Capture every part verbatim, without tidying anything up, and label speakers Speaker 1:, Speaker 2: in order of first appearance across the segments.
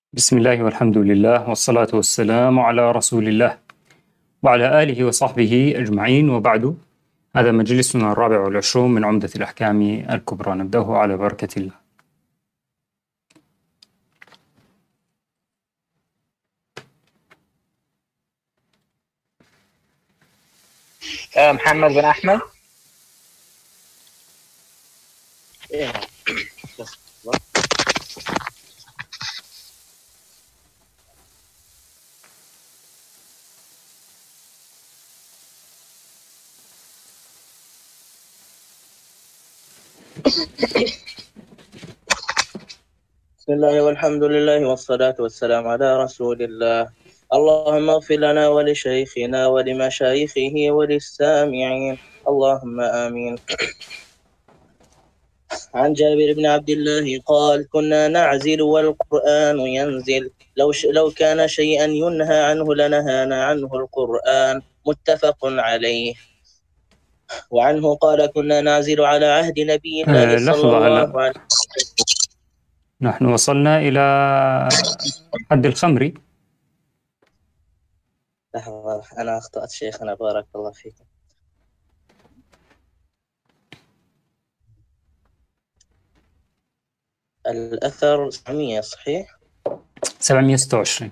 Speaker 1: بسم الله والحمد لله والصلاة والسلام على رسول الله وعلى آله وصحبه أجمعين، وبعد. هذا مجلسنا الرابع والعشرون من عمدة الأحكام الكبرى، نبدأه على بركة الله.
Speaker 2: محمد بن أحمد. بسم الله والحمد لله والصلاة والسلام على رسول الله. اللهم اغفر لنا ولشيخنا ولمشايخه وللسامعين، اللهم آمين. عن جابر بن عبد الله قال: كنا نعزل والقرآن ينزل، لو, ش... لو كان شيئا ينهى عنه لنهانا عنه القرآن، متفق عليه. وعنه قال: كنا نعزل على عهد نبي الله
Speaker 1: آه
Speaker 2: صلى
Speaker 1: لحظة،
Speaker 2: الله
Speaker 1: هلا
Speaker 2: عليه وسلم.
Speaker 1: نحن وصلنا إلى حد الخمر.
Speaker 2: لحظة، أنا أخطأت شيخنا، بارك الله فيكم. الأثر سبعمية صحيح؟
Speaker 1: سبعمئة وستة وعشرين.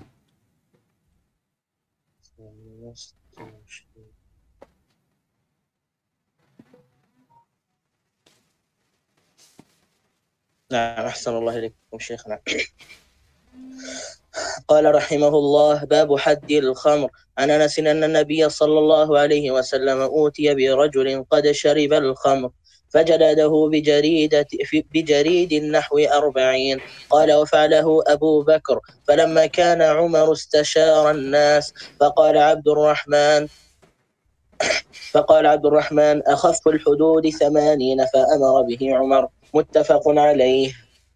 Speaker 2: نعم، أحسن الله إليكم شيخنا. قال رحمه الله: باب حد الخمر. عن أنس أن النبي صلى الله عليه وسلم أوتي برجل قد شرب الخمر فجلده بجريدة بجريد نحو أربعين. قال: وفعله أبو بكر. فلما كان عمر استشار الناس فقال عبد الرحمن فقال عبد الرحمن: أخف الحدود ثمانين، فأمر به عمر، متفق عليه.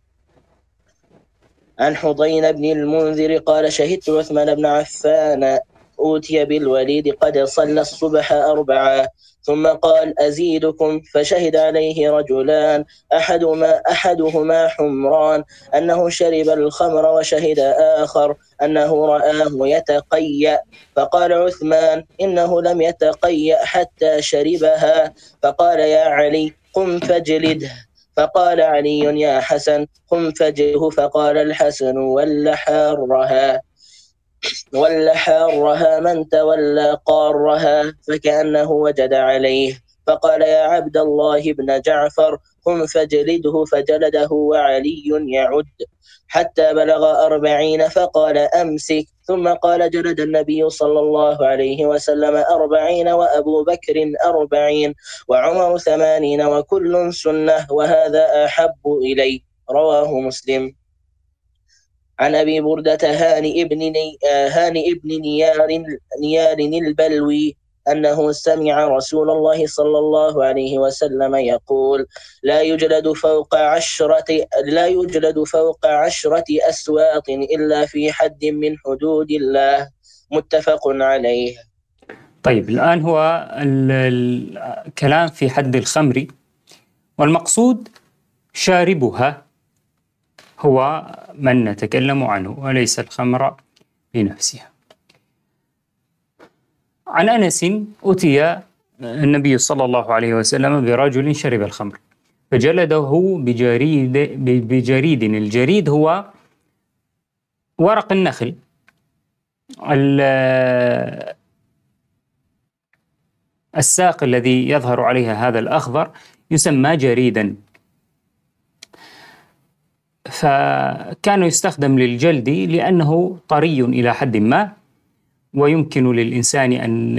Speaker 2: عن حضين بن المنذر قال: شهدت عثمان بن عفان أوتي بالوليد قد صلى الصبح أربعة، ثم قال: أزيدكم. فشهد عليه رجلان، أحدهما, أحدهما حمران أنه شرب الخمر، وشهد آخر أنه رآه يتقيأ. فقال عثمان: إنه لم يتقيأ حتى شربها. فقال: يا علي، قم فاجلده. فقال علي: يا حسن، قم فاجلده. فقال الحسن: ول حارها ول حارها من تولى قارها. فكأنه وجد عليه، فقال: يا عبد الله بن جعفر، قم فاجلده. فجلده وعلي يعد حتى بلغ أربعين، فقال: أمسك. ثم قال: جلد النبي صلى الله عليه وسلم أربعين، وأبو بكر أربعين، وعمر ثمانين، وكل سنة، وهذا أحب إلي. رواه مسلم. عن أبي بردة هاني ابن ني... هاني ابن نيار نيار البلوي أنه سمع رسول الله صلى الله عليه وسلم يقول: لا يجلد فوق عشرة لا يجلد فوق عشرة أسواق إلا في حد من حدود الله، متفق عليه.
Speaker 1: طيب، الآن هو الكلام في حد الخمر، والمقصود شاربها هو من نتكلم عنه، وليس الخمر بنفسها. عن أنس: أتي النبي صلى الله عليه وسلم برجل شرب الخمر فجلده بجريد بجريد الجريد هو ورق النخل، الساق الذي يظهر عليها هذا الأخضر يسمى جريدا، فكان يستخدم للجلد لأنه طري إلى حد ما، ويمكن للإنسان أن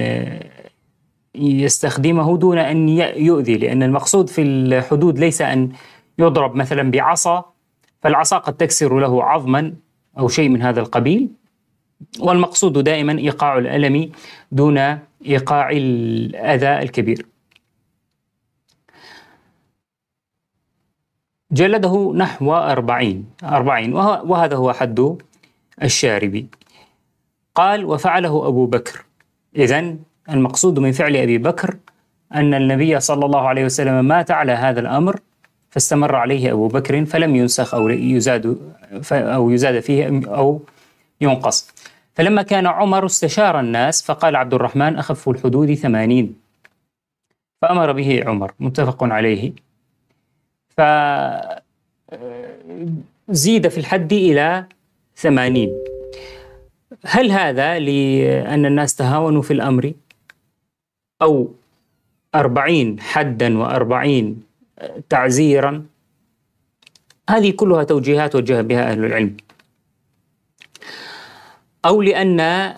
Speaker 1: يستخدمه دون أن يؤذي، لأن المقصود في الحدود ليس أن يضرب مثلا بعصا، فالعصا قد تكسر له عظما أو شيء من هذا القبيل، والمقصود دائما إيقاع الألم دون إيقاع الأذى الكبير. جلده نحو أربعين أربعين وهذا هو حد الشارب. قال: وفعله أبو بكر. إذن المقصود من فعل أبي بكر أن النبي صلى الله عليه وسلم مات على هذا الأمر، فاستمر عليه أبو بكر فلم ينسخ أو يزاد أو يزاد فيه أو ينقص. فلما كان عمر استشار الناس فقال عبد الرحمن أخف الحدود ثمانين، فأمر به عمر، متفق عليه. فزيد في الحد إلى ثمانين. هل هذا لأن الناس تهاونوا في الأمر، أو أربعين حدا وأربعين تعزيرا؟ هذه كلها توجيهات وجه بها أهل العلم. أو لأن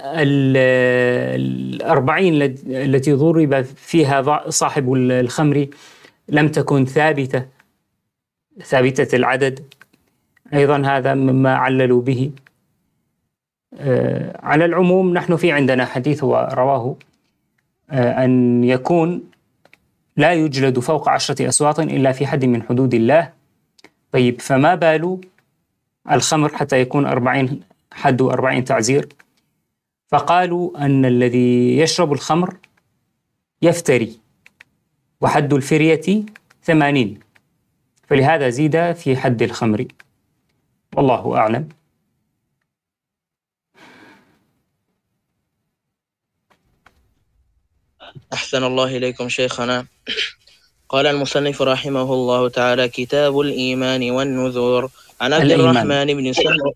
Speaker 1: الأربعين التي ضرب فيها صاحب الخمر لم تكن ثابتة ثابتة العدد، أيضا هذا مما عللوا به. على العموم نحن في عندنا حديث رواه أن يكون لا يجلد فوق عشرة أسواط إلا في حد من حدود الله. طيب، فما بال الخمر حتى يكون أربعين حد أربعين تعزير؟ فقالوا أن الذي يشرب الخمر يفتري، وحد الفرية ثمانين، فلهذا زيد في حد الخمر، والله أعلم.
Speaker 2: أحسن الله إليكم شيخنا. قال المصنف رحمه الله تعالى: كتاب الإيمان والنذور. عن عبد الرحمن بن سمرة.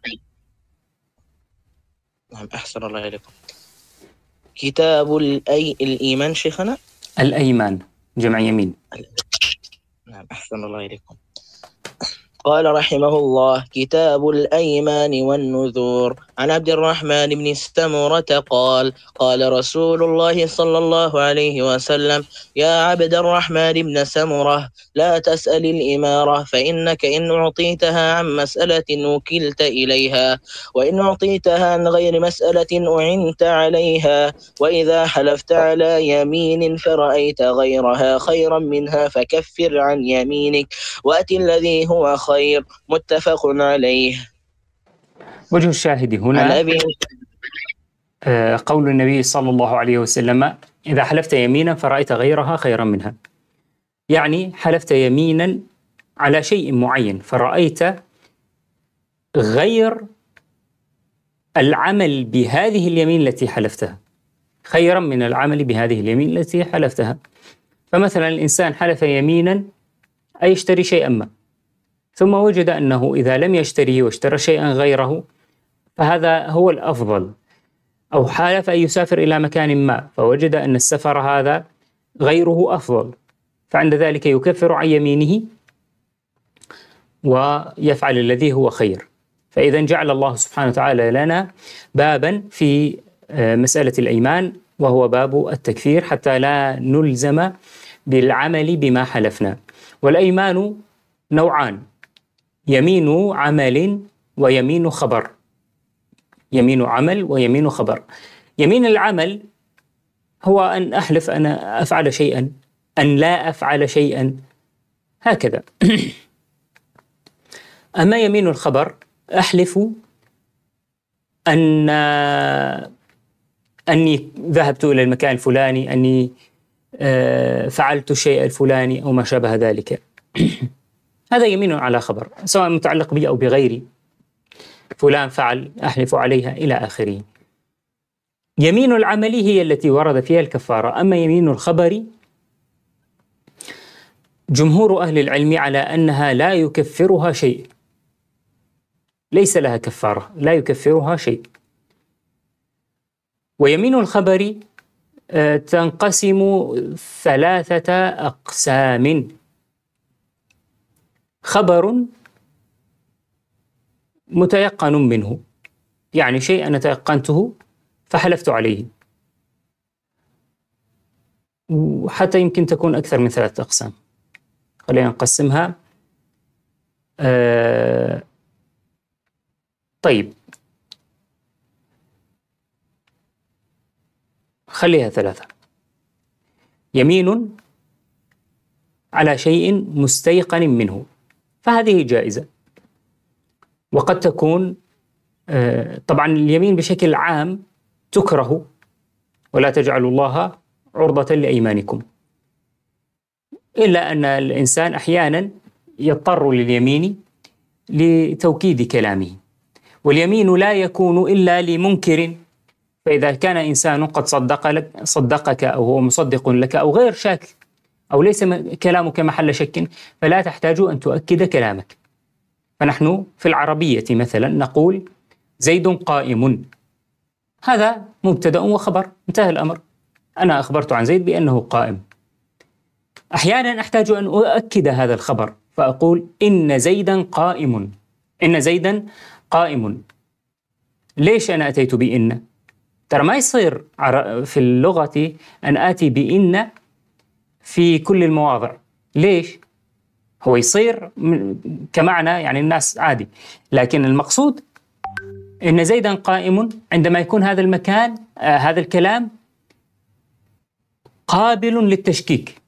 Speaker 2: نعم، أحسن الله إليكم. كتاب الأي... الإيمان شيخنا.
Speaker 1: الأيمان جمع يمين.
Speaker 2: نعم، أحسن الله إليكم. قال رحمه الله: كتاب الأيمان والنذور. عن عبد الرحمن بن سمرة قال: قال رسول الله صلى الله عليه وسلم: يا عبد الرحمن بن سمرة، لا تسأل الإمارة، فإنك إن أعطيتها عن مسألة وكلت إليها، وإن أعطيتها عن غير مسألة أعنت عليها، وإذا حلفت على يمين فرأيت غيرها خيرا منها فكفر عن يمينك وأت الذي هو خير. متفق عليه.
Speaker 1: وجه الشاهد هنا قول النبي صلى الله عليه وسلم: إذا حلفت يمينا فرأيت غيرها خيرا منها. يعني حلفت يمينا على شيء معين فرأيت غير العمل بهذه اليمين التي حلفتها خيرا من العمل بهذه اليمين التي حلفتها. فمثلا الإنسان حلف يمينا أي يشتري شيئا ما، ثم وجد أنه إذا لم يشتريه واشترى شيئا غيره فهذا هو الأفضل. أو حلف أن يسافر إلى مكان ما فوجد أن السفر هذا غيره أفضل، فعند ذلك يكفر عن يمينه ويفعل الذي هو خير. فإذا جعل الله سبحانه وتعالى لنا بابا في مسألة الأيمان، وهو باب التكفير، حتى لا نلزم بالعمل بما حلفنا. والأيمان نوعان: يمين عمل ويمين خبر. يمين عمل ويمين خبر. يمين العمل هو أن أحلف أن أفعل شيئا، أن لا أفعل شيئا، هكذا. أما يمين الخبر أحلف أن أني ذهبت إلى المكان الفلاني، أني فعلت الشيء الفلاني أو ما شابه ذلك. هذا يمين على خبر، سواء متعلق بي أو بغيري، فلان فعل أحلف عليها إلى آخره. يمين العمل هي التي ورد فيها الكفارة. أما يمين الخبر جمهور أهل العلم على أنها لا يكفرها شيء، ليس لها كفارة، لا يكفرها شيء. ويمين الخبر تنقسم ثلاثة أقسام: خبر متيقن منه، يعني شيء أنا تيقنته فحلفت عليه، وحتى يمكن تكون أكثر من ثلاثة أقسام. خلينا نقسمها. آه طيب، خليها ثلاثة. يمين على شيء مستيقن منه، فهذه جائزة. وقد تكون آه طبعا اليمين بشكل عام تكره، ولا تجعلوا الله عرضة لأيمانكم، إلا أن الإنسان أحيانا يضطر لليمين لتوكيد كلامه، واليمين لا يكون إلا لمنكر. فإذا كان إنسان قد صدق لك صدقك أو هو مصدق لك أو غير شاك أو ليس كلامك محل شك، فلا تحتاج أن تؤكد كلامك. فنحن في العربية مثلا نقول زيد قائم، هذا مبتدأ وخبر، انتهى الأمر، أنا أخبرت عن زيد بأنه قائم. أحيانا أحتاج أن أؤكد هذا الخبر فأقول إن زيدا قائم، إن زيدا قائم. ليش أنا أتيت بإن؟ ترى ما يصير في اللغة أن آتي بإن في كل المواضع. ليش؟ هو يصير كمعنى يعني الناس عادي، لكن المقصود إن زيدا قائم عندما يكون هذا المكان آه هذا الكلام قابل للتشكيك،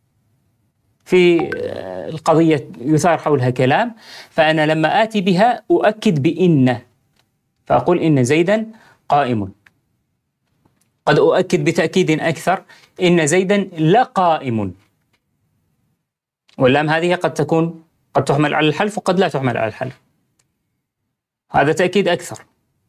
Speaker 1: في القضية يثار حولها كلام، فأنا لما آتي بها أؤكد بإن، فأقول إن زيدا قائم. قد أؤكد بتأكيد أكثر إن زيدا لقائم، واللام هذه قد تكون قد تحمل على الحلف وقد لا تحمل على الحلف، هذا تأكيد أكثر.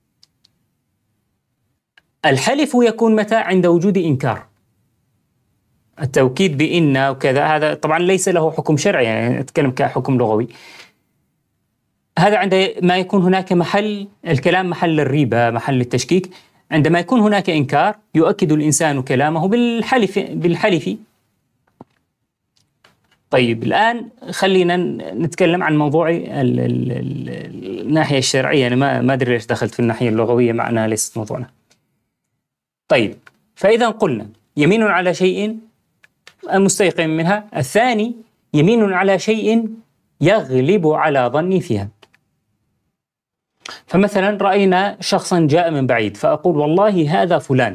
Speaker 1: الحلف يكون متى؟ عند وجود إنكار. التوكيد بإن وكذا هذا طبعا ليس له حكم شرعي، يعني نتكلم كحكم لغوي. هذا عند ما يكون هناك محل الكلام محل الريبة، محل التشكيك. عندما يكون هناك إنكار يؤكد الإنسان كلامه بالحلف بالحلف. طيب الآن خلينا نتكلم عن موضوع ال ال ال الناحية الشرعية. أنا ما ما أدري ليش دخلت في الناحية اللغوية مع أنها ليست موضوعنا. طيب فإذا قلنا يمين على شيء مستيقن منها، الثاني يمين على شيء يغلب على ظني فيها. فمثلا رأينا شخصا جاء من بعيد فأقول والله هذا فلان.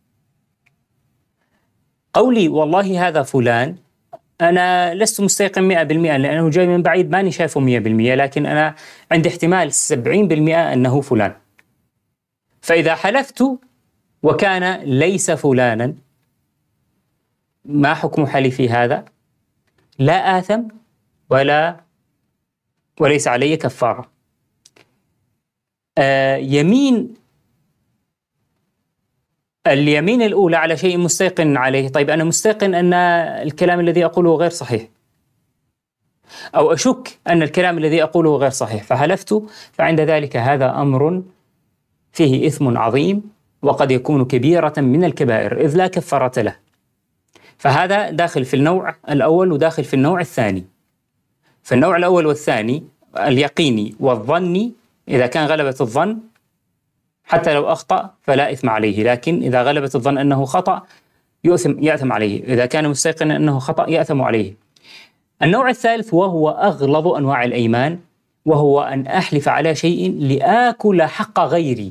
Speaker 1: قولي والله هذا فلان أنا لست مستيقن مئة بالمئة لأنه جاي من بعيد، ماني شايفه مئة بالمئة، لكن أنا عندي احتمال سبعين بالمئة أنه فلان. فإذا حلفت وكان ليس فلانا، ما حكم حلفي هذا؟ لا آثم ولا وليس علي كفارة. آه يمين اليمين الأولى على شيء مستيقن عليه. طيب أنا مستيقن أن الكلام الذي أقوله غير صحيح، أو أشك أن الكلام الذي أقوله غير صحيح فحلفت، فعند ذلك هذا أمر فيه إثم عظيم وقد يكون كبيرة من الكبائر إذ لا كفارة له. فهذا داخل في النوع الأول وداخل في النوع الثاني. في النوع الأول والثاني اليقيني والظني، إذا كان غلبة الظن حتى لو أخطأ فلا إثم عليه، لكن إذا غلبت الظن أنه خطأ يؤثم يأثم عليه، إذا كان مستيقنا أنه خطأ يأثم عليه. النوع الثالث وهو أغلظ أنواع الأيمان، وهو أن أحلف على شيء لآكل حق غيري.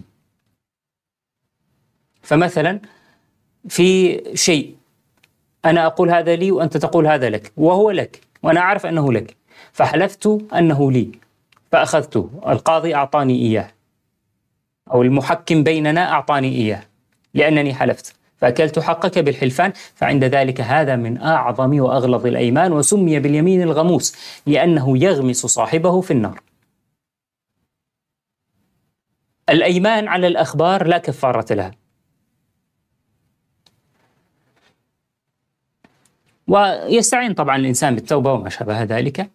Speaker 1: فمثلا في شيء أنا أقول هذا لي وأنت تقول هذا لك وهو لك وأنا أعرف أنه لك، فحلفت أنه لي فأخذته، القاضي أعطاني إياه أو المحكم بيننا أعطاني إياه لأنني حلفت، فأكلت حقك بالحلفان. فعند ذلك هذا من أعظم وأغلظ الأيمان، وسمي باليمين الغموس لأنه يغمس صاحبه في النار. الأيمان على الأخبار لا كفارة لها، ويستعين طبعا الإنسان بالتوبة وما شابه ذلك.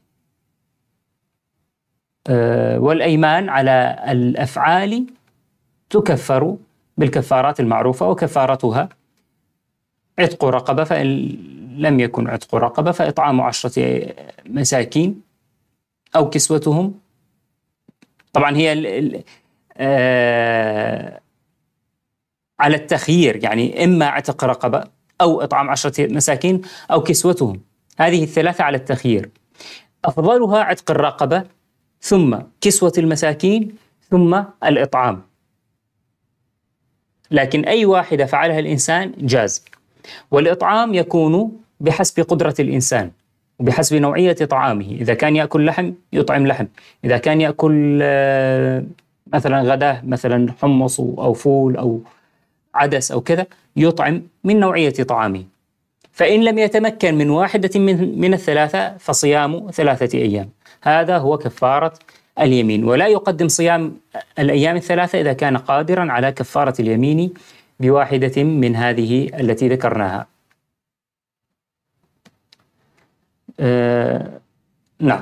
Speaker 1: أه والأيمان على الأفعال تكفر بالكفارات المعروفة، وكفارتها عتق رقبة، فإن لم يكن عتق رقبة فإطعام عشرة مساكين أو كسوتهم. طبعا هي ال ال أه على التخيير، يعني إما عتق رقبة أو إطعام عشرة مساكين أو كسوتهم، هذه الثلاثة على التخيير. أفضلها عتق الرقبة ثم كسوة المساكين ثم الإطعام، لكن أي واحدة فعلها الإنسان جاز. والإطعام يكون بحسب قدرة الإنسان وبحسب نوعية طعامه، إذا كان يأكل لحم يطعم لحم، إذا كان يأكل مثلا غداه مثلا حمص أو فول أو عدس أو كذا يطعم من نوعية طعامه. فإن لم يتمكن من واحدة من, من الثلاثة فصيام ثلاثة أيام. هذا هو كفارة اليمين. ولا يقدم صيام الأيام الثلاثة إذا كان قادرا على كفارة اليمين بواحدة من هذه التي ذكرناها. آه نعم.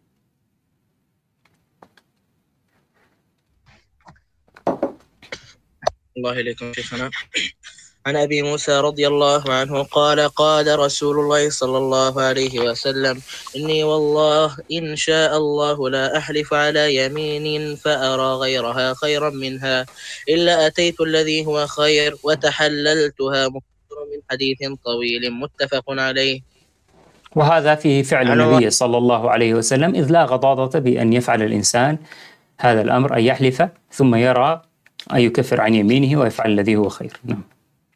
Speaker 2: الله إليكم شيخنا. عن أبي موسى رضي الله عنه قال قال رسول الله صلى الله عليه وسلم إني والله إن شاء الله لا أحلف على يمين فأرى غيرها خيرا منها إلا أتيت الذي هو خير وتحللتها. من حديث طويل متفق عليه.
Speaker 1: وهذا فيه فعل النبي صلى الله عليه وسلم، إذ لا غضاضة بأن يفعل الإنسان هذا الأمر، أن يحلف ثم يرى أن يكفر عن يمينه ويفعل الذي هو خير. نعم.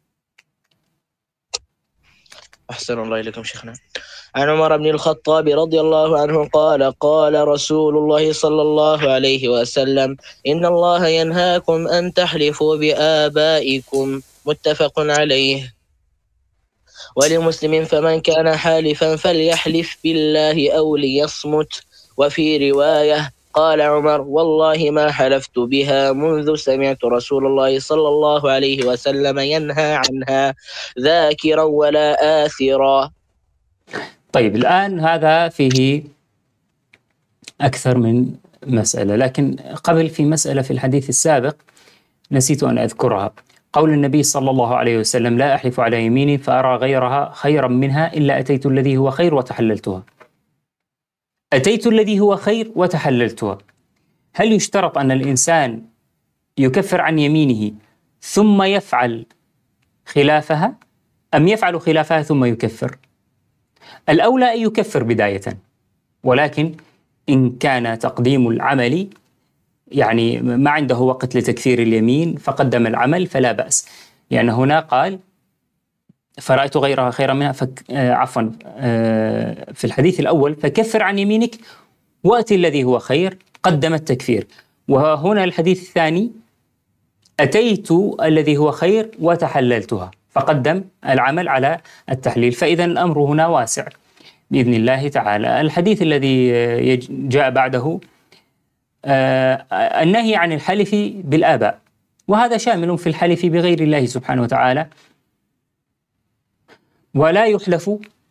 Speaker 2: أحسن الله إليكم شيخنا. عن عمر بن الخطاب رضي الله عنه قال قال رسول الله صلى الله عليه وسلم إن الله ينهاكم أن تحلفوا بآبائكم. متفق عليه. ولمسلم فمن كان حالفا فليحلف بالله أو ليصمت. وفي رواية قال عمر والله ما حلفت بها منذ سمعت رسول الله صلى الله عليه وسلم ينهى عنها ذاكرا ولا آثرا.
Speaker 1: طيب الآن هذا فيه أكثر من مسألة، لكن قبل في مسألة في الحديث السابق نسيت أن أذكرها. قول النبي صلى الله عليه وسلم لا أحلف على يميني فأرى غيرها خيرا منها إلا أتيت الذي هو خير وتحللتها. أتيت الذي هو خير وتحللتها، هل يشترط أن الإنسان يكفر عن يمينه ثم يفعل خلافها أم يفعل خلافها ثم يكفر؟ الأولى أن يكفر بداية، ولكن إن كان تقديم العمل يعني ما عنده وقت لتكفير اليمين فقدم العمل فلا بأس، لأن هنا قال فرأيت غيرها خيرا منها فك... آه عفوا آه في الحديث الأول فكفر عن يمينك وأتي الذي هو خير، قدم التكفير. وهنا الحديث الثاني أتيت الذي هو خير وتحللتها، فقدم العمل على التحليل. فإذا الأمر هنا واسع بإذن الله تعالى. الحديث الذي جاء بعده آه النهي عن الحلف بالآباء، وهذا شامل في الحلف بغير الله سبحانه وتعالى. ولا يحلف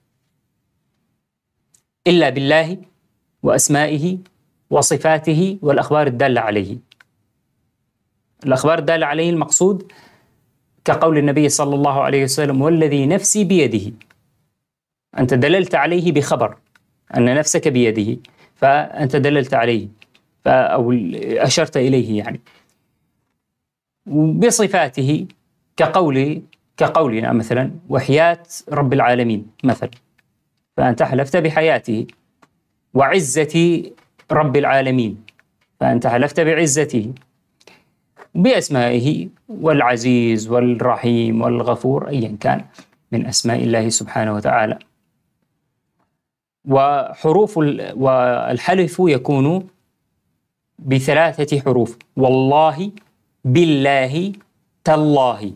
Speaker 1: إلا بالله وأسمائه وصفاته والأخبار الدالة عليه. الأخبار الدالة عليه المقصود كقول النبي صلى الله عليه وسلم والذي نفسي بيده، أنت دللت عليه بخبر أن نفسك بيده فأنت دللت عليه أو أشرت إليه يعني. بصفاته كقول كقولنا مثلا وحياة رب العالمين مثلا، فأنت حلفت بحياته. وعزة رب العالمين فأنت حلفت بعزته. بأسمائه والعزيز والرحيم والغفور أيا كان من أسماء الله سبحانه وتعالى. وحروف والحلف يكون بثلاثة حروف: والله، بالله، تالله.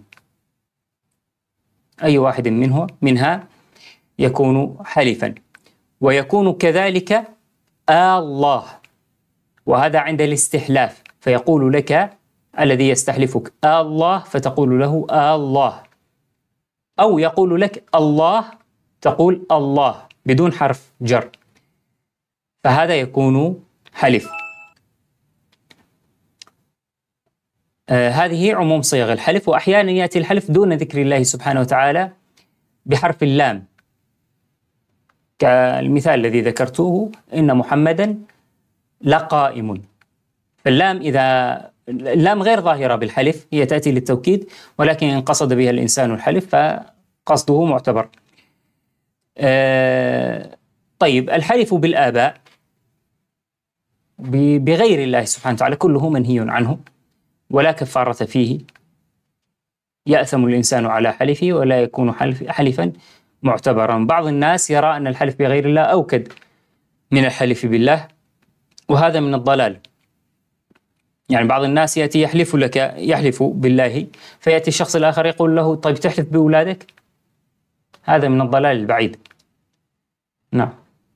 Speaker 1: أي واحد منه منها يكون حلفا. ويكون كذلك الله، وهذا عند الاستحلاف، فيقول لك الذي يستحلفك الله فتقول له الله، أو يقول لك الله تقول الله بدون حرف جر، فهذا يكون حلف. آه هذه عموم صيغ الحلف. وأحيانا يأتي الحلف دون ذكر الله سبحانه وتعالى بحرف اللام، كالمثال الذي ذكرته إن محمدا لقائم. فاللام إذا اللام غير ظاهرة بالحلف، هي تأتي للتوكيد، ولكن إن قصد بها الإنسان الحلف فقصده معتبر. آه طيب الحلف بالآباء بغير الله سبحانه وتعالى كله منهي عنه ولا كفارة فيه. يأثم الإنسان على حلفه ولا يكون حلف حلفا معتبرا. بعض الناس يرى أن الحلف بغير الله أوكد من الحلف بالله، وهذا من الضلال. يعني بعض الناس يأتي يحلف لك يحلف بالله، فيأتي الشخص الآخر يقول له طيب تحلف بأولادك؟ هذا من الضلال البعيد. نعم.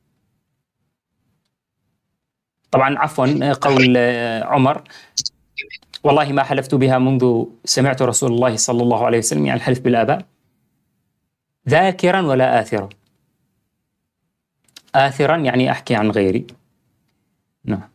Speaker 1: طبعا عفوا، قول عمر: والله ما حلفت بها منذ سمعت رسول الله صلى الله عليه وسلم، يعني الحلف بالآباء، ذاكرا ولا آثرا. آثرا يعني أحكي عن غيري. نعم.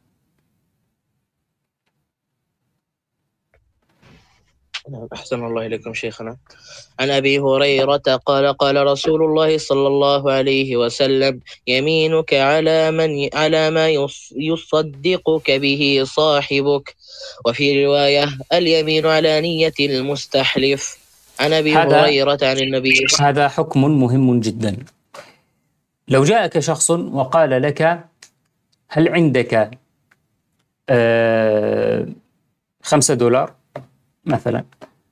Speaker 2: أحسن الله إليكم شيخنا. عن أبي هريرة قال: قال رسول الله صلى الله عليه وسلم: يمينك على من على ما يصدقك به صاحبك. وفي رواية: اليمين على نية المستحلف. عن أبي هريرة عن النبي.
Speaker 1: هذا حكم مهم جدا. لو جاءك شخص وقال لك: هل عندك آه خمسة دولار مثلا،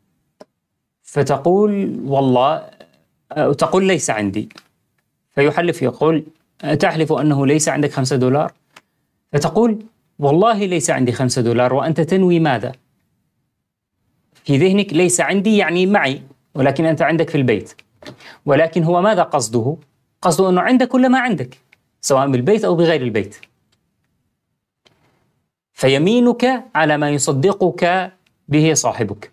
Speaker 1: فتقول والله، تقول ليس عندي، فيحلف يقول: تحلف أنه ليس عندك خمسة دولار؟ فتقول: والله ليس عندي خمسة دولار، وأنت تنوي ماذا؟ في ذهنك ليس عندي يعني معي، ولكن أنت عندك في البيت. ولكن هو ماذا قصده؟ قصده أنه عندك كل ما عندك، سواء بالبيت أو بغير البيت. فيمينك على ما يصدقك به صاحبك.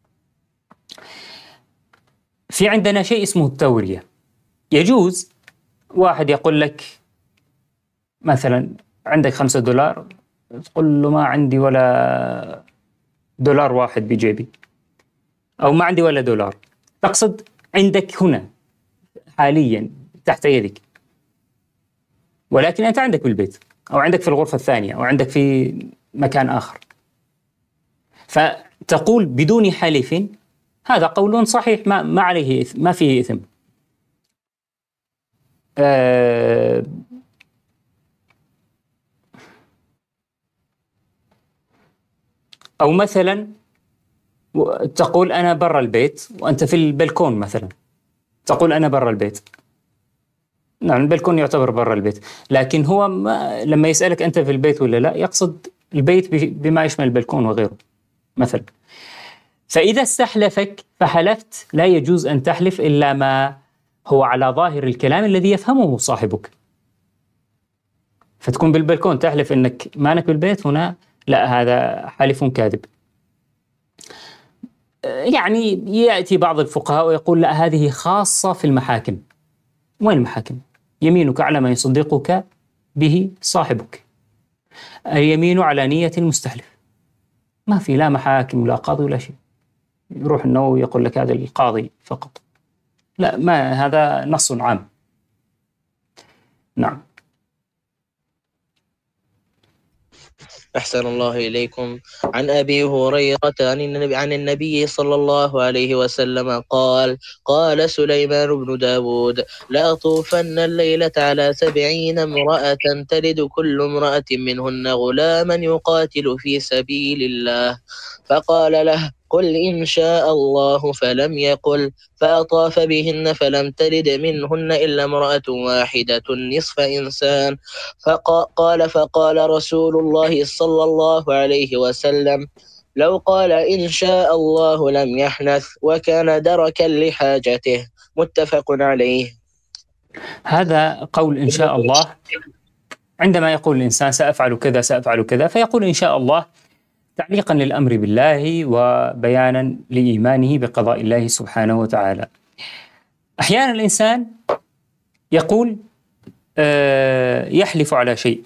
Speaker 1: في عندنا شيء اسمه التورية. يجوز واحد يقول لك مثلا: عندك خمسة دولار، تقول له: ما عندي ولا دولار واحد بجيبي، أو ما عندي ولا دولار. تقصد عندك هنا حاليا تحت يدك، ولكن أنت عندك بالبيت، أو عندك في الغرفة الثانية، أو عندك في مكان آخر. فتقول بدون حلف: هذا قول صحيح، ما ما عليه إثم، ما فيه إثم. أه أو مثلا تقول: أنا برا البيت وأنت في البلكون مثلا، تقول: أنا برا البيت. نعم، البلكون يعتبر برا البيت، لكن هو ما لما يسألك أنت في البيت ولا لا، يقصد البيت بما يشمل البلكون وغيره مثلا. فإذا استحلفك فحلفت، لا يجوز أن تحلف إلا ما هو على ظاهر الكلام الذي يفهمه صاحبك. فتكون بالبلكون تحلف أنك مانك بالبيت، هنا لا، هذا حلف كاذب. يعني يأتي بعض الفقهاء ويقول: لا، هذه خاصة في المحاكم. وين المحاكم؟ يمينك على ما يصدقك به صاحبك. اليمين على نية المستحلف. ما في لا محاكم ولا قاضي ولا شيء. يروح النووي يقول لك هذا القاضي فقط. لا، ما هذا نص عام. نعم.
Speaker 2: أحسن الله إليكم. عن أبي هريرة عن النبي, عن النبي صلى الله عليه وسلم قال: قال سليمان بن داود: لأطوفن الليلة على سبعين امرأة تلد كل امرأة منهن غلاما يقاتل في سبيل الله. فقال له: قل إن شاء الله، فلم يقل. فأطاف بهن فلم تلد منهن إلا امرأة واحدة نصف إنسان. فقال فقال رسول الله صلى الله عليه وسلم: لو قال إن شاء الله لم يحنث، وكان دركا لحاجته. متفق عليه.
Speaker 1: هذا قول إن شاء الله. عندما يقول الإنسان سأفعل كذا سأفعل كذا، فيقول إن شاء الله تعليقا للأمر بالله وبيانا لإيمانه بقضاء الله سبحانه وتعالى. أحيانا الإنسان يقول آه يحلف على شيء.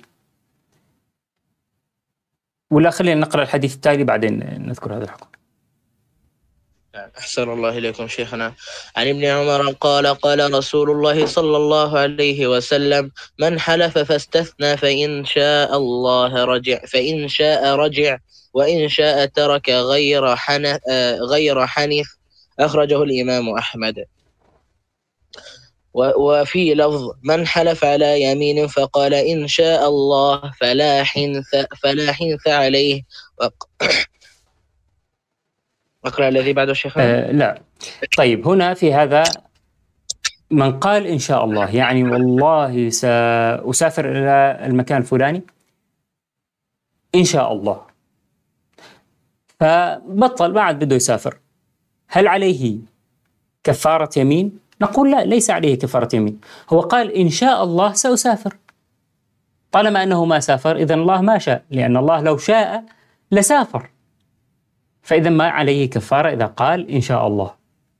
Speaker 1: ولا خلينا نقرأ الحديث التالي بعدين نذكر هذا الحكم.
Speaker 2: أحسن الله إليكم شيخنا. عن ابن عمر قال: قال رسول الله صلى الله عليه وسلم: من حلف فاستثنى فإن شاء الله رجع فإن شاء رجع وإن شاء ترك غير حنث غير حنث. أخرجه الإمام أحمد. وفي لفظ: من حلف على يمين فقال إن شاء الله فلا حنث فلا حنث عليه. أقرأ الذي بعده شيخنا؟
Speaker 1: آه لا. طيب، هنا في هذا من قال إن شاء الله، يعني والله سأسافر إلى المكان الفلاني إن شاء الله، فبطل، ما عاد بده يسافر. هل عليه كفارة يمين؟ نقول لا، ليس عليه كفارة يمين. هو قال إن شاء الله سأسافر، طالما أنه ما سافر إذن الله ما شاء، لأن الله لو شاء لسافر، فإذا ما عليه كفارة إذا قال إن شاء الله.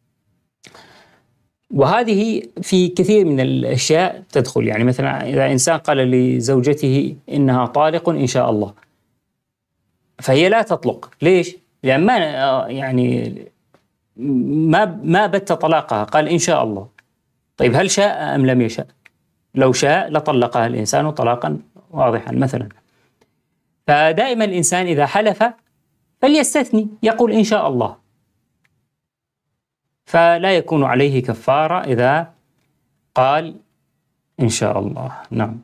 Speaker 1: وهذه في كثير من الأشياء تدخل، يعني مثلا إذا إنسان قال لزوجته إنها طالق إن شاء الله، فهي لا تطلق. ليش؟ لأن ما يعني ما ما بت طلاقها، قال إن شاء الله. طيب هل شاء أم لم يشاء؟ لو شاء لطلقها الإنسان طلاقا واضحا مثلا. فدائما الإنسان إذا حلف فليستثني، يقول إن شاء الله، فلا يكون عليه كفارة إذا قال إن شاء الله. نعم.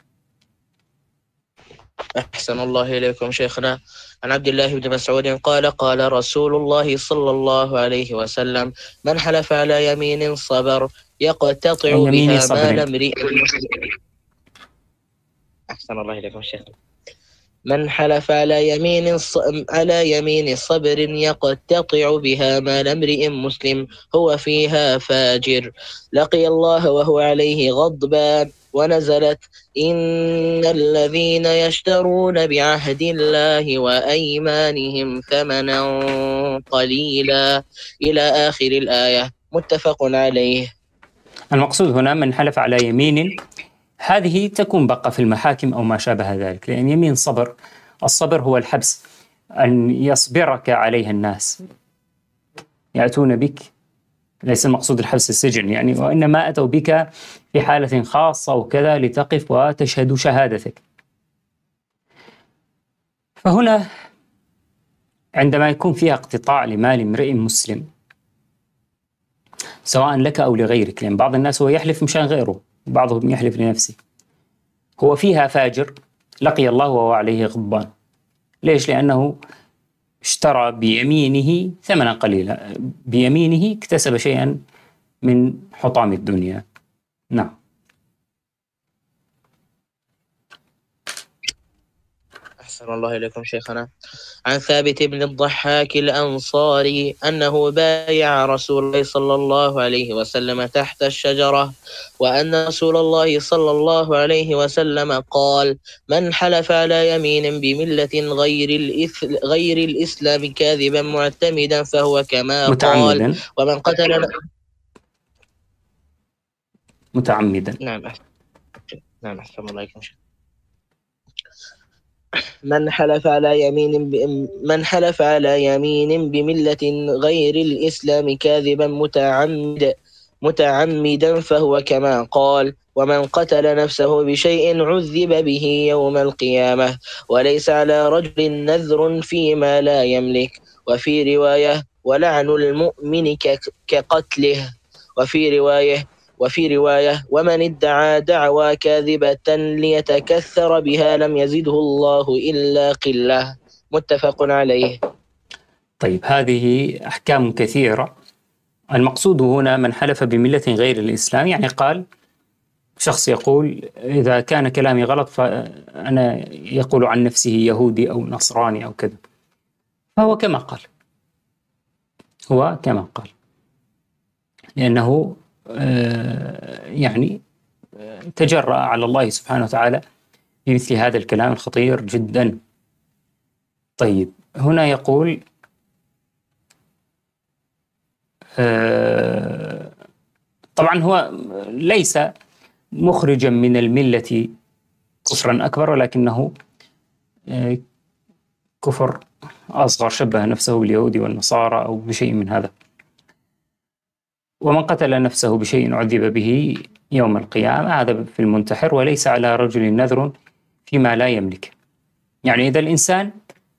Speaker 2: أحسن الله إليكم شيخنا. عن عبد الله بن مسعود قال قال رسول الله صلى الله عليه وسلم: من حلف على يمين صبر يقتطع بها مال امرئ مسلم. أحسن الله إليكم شيخنا. من حلف على يمين على يمين صبر يقتطع بها مال امرئ مسلم هو فيها فاجر لقي الله وهو عليه غضبان، ونزلت إن الذين يشترون بعهد الله وأيمانهم ثمنا قليلا إلى آخر الآية، متفق عليه.
Speaker 1: المقصود هنا من حلف على يمين، هذه تكون بقى في المحاكم أو ما شابه ذلك، لأن يمين صبر، الصبر هو الحبس، أن يصبرك عليها الناس، يأتون بك، ليس المقصود الحبس السجن يعني، وإنما أتوا بك في حالة خاصة وكذا لتقف وتشهد شهادتك. فهنا عندما يكون فيها اقتطاع لمال امرئ مسلم سواء لك أو لغيرك، لأن بعض الناس هو يحلف مشان غيره، بعضهم يحلف لنفسه، هو فيها فاجر لقي الله وهو عليه غضبان. ليش؟ لأنه اشترى بيمينه ثمنا قليلا، بيمينه اكتسب شيئا من حطام الدنيا. نعم.
Speaker 2: أحسن الله إليكم شيخنا. عن ثابت بن الضحاك الأنصاري أنه بايع رسول الله صلى الله عليه وسلم تحت الشجرة، وأن رسول الله صلى الله عليه وسلم قال: من حلف على يمين بملة غير غير الإسلام كاذبا معتمدا فهو كما
Speaker 1: متعمدا.
Speaker 2: قال، ومن قتل
Speaker 1: متعمدا.
Speaker 2: نعم نعم أحسن الله إليكم شيخنا. من حلف على يمين ب... من حلف على يمين بملة غير الإسلام كاذبا متعمد متعمدا فهو كما قال، ومن قتل نفسه بشيء عذب به يوم القيامة، وليس على رجل نذر فيما لا يملك. وفي رواية: ولعن المؤمن ك... كقتله. وفي رواية وفي رواية: ومن ادعى دعوى كاذبة ليتكثر بها لم يزده الله إلا قلة، متفق عليه.
Speaker 1: طيب هذه أحكام كثيرة. المقصود هنا من حلف بملة غير الإسلام، يعني قال شخص يقول إذا كان كلامي غلط فأنا يقول عن نفسه يهودي أو نصراني أو كذا، فهو كما قال، هو كما قال، لأنه يعني تجرأ على الله سبحانه وتعالى بمثل هذا الكلام الخطير جدا. طيب هنا يقول طبعا هو ليس مخرجا من الملة كفرا أكبر، ولكنه كفر أصغر، شبه نفسه باليهود والنصارى أو بشيء من هذا. ومن قتل نفسه بشيء عذب به يوم القيامة، هذا في المنتحر. وليس على رجل نذر فيما لا يملك، يعني إذا الإنسان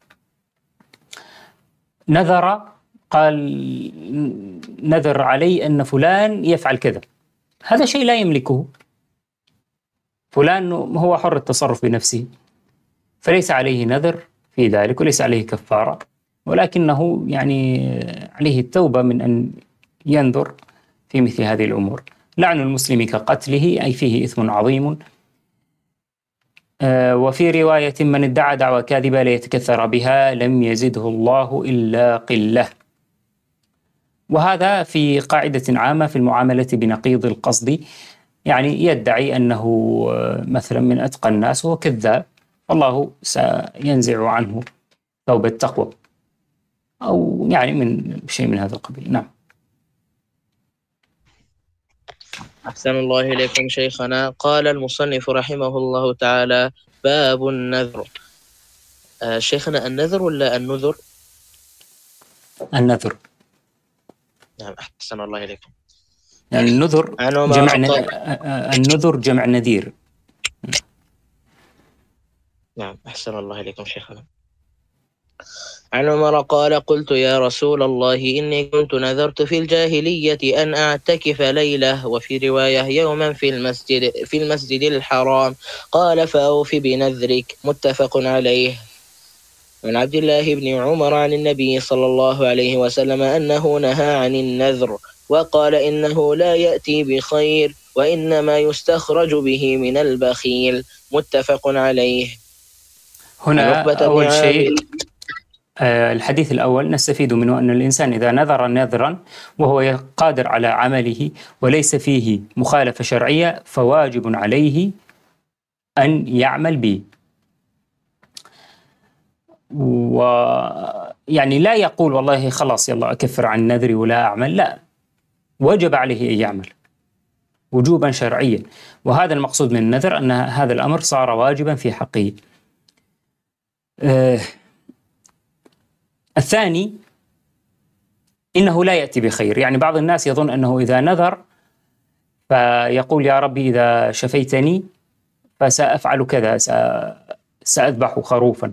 Speaker 1: نذر، قال نذر علي أن فلان يفعل كذا، هذا شيء لا يملكه، فلان هو حر التصرف بنفسه، فليس عليه نذر في ذلك وليس عليه كفارة، ولكنه يعني عليه التوبة من أن ينذر في مثل هذه الأمور. لعن المسلم كقتله، أي فيه إثم عظيم. آه وفي رواية: من ادعى دعوى كاذبة ليتكثر بها لم يزده الله إلا قلة. وهذا في قاعدة عامة في المعاملة بنقيض القصد، يعني يدعي أنه مثلا من أتقى الناس وهو كذاب، والله سينزع عنه ثوب التقوى، أو يعني من شيء من هذا القبيل. نعم.
Speaker 2: أحسن الله إليكم شيخنا. قال المصنف رحمه الله تعالى: باب النذر. آه شيخنا، النذر ولا النذر؟
Speaker 1: النذر.
Speaker 2: نعم، أحسن الله إليكم.
Speaker 1: يعني النذر جمع ن... النذر جمع نذير.
Speaker 2: نعم، أحسن الله إليكم شيخنا. عن عمر قال: قلت يا رسول الله إني كنت نذرت في الجاهلية أن أعتكف ليلة، وفي رواية يوما في المسجد في المسجد الحرام. قال: فأوف بنذرك. متفق عليه. عن عبد الله بن عمر عن النبي صلى الله عليه وسلم أنه نهى عن النذر، وقال إنه لا يأتي بخير، وإنما يستخرج به من البخيل. متفق عليه.
Speaker 1: هنا أول شيء الحديث الأول نستفيد منه أن الإنسان إذا نذر نذرا وهو قادر على عمله وليس فيه مخالفة شرعية فواجب عليه أن يعمل به، ويعني لا يقول والله خلاص يلا أكفر عن نذري ولا أعمل، لا، وجب عليه أن يعمل وجوبا شرعيا، وهذا المقصود من النذر أن هذا الأمر صار واجبا في حقه. أه الثاني إنه لا يأتي بخير، يعني بعض الناس يظن أنه إذا نذر فيقول يا ربي إذا شفيتني فسأفعل كذا، سأذبح خروفا،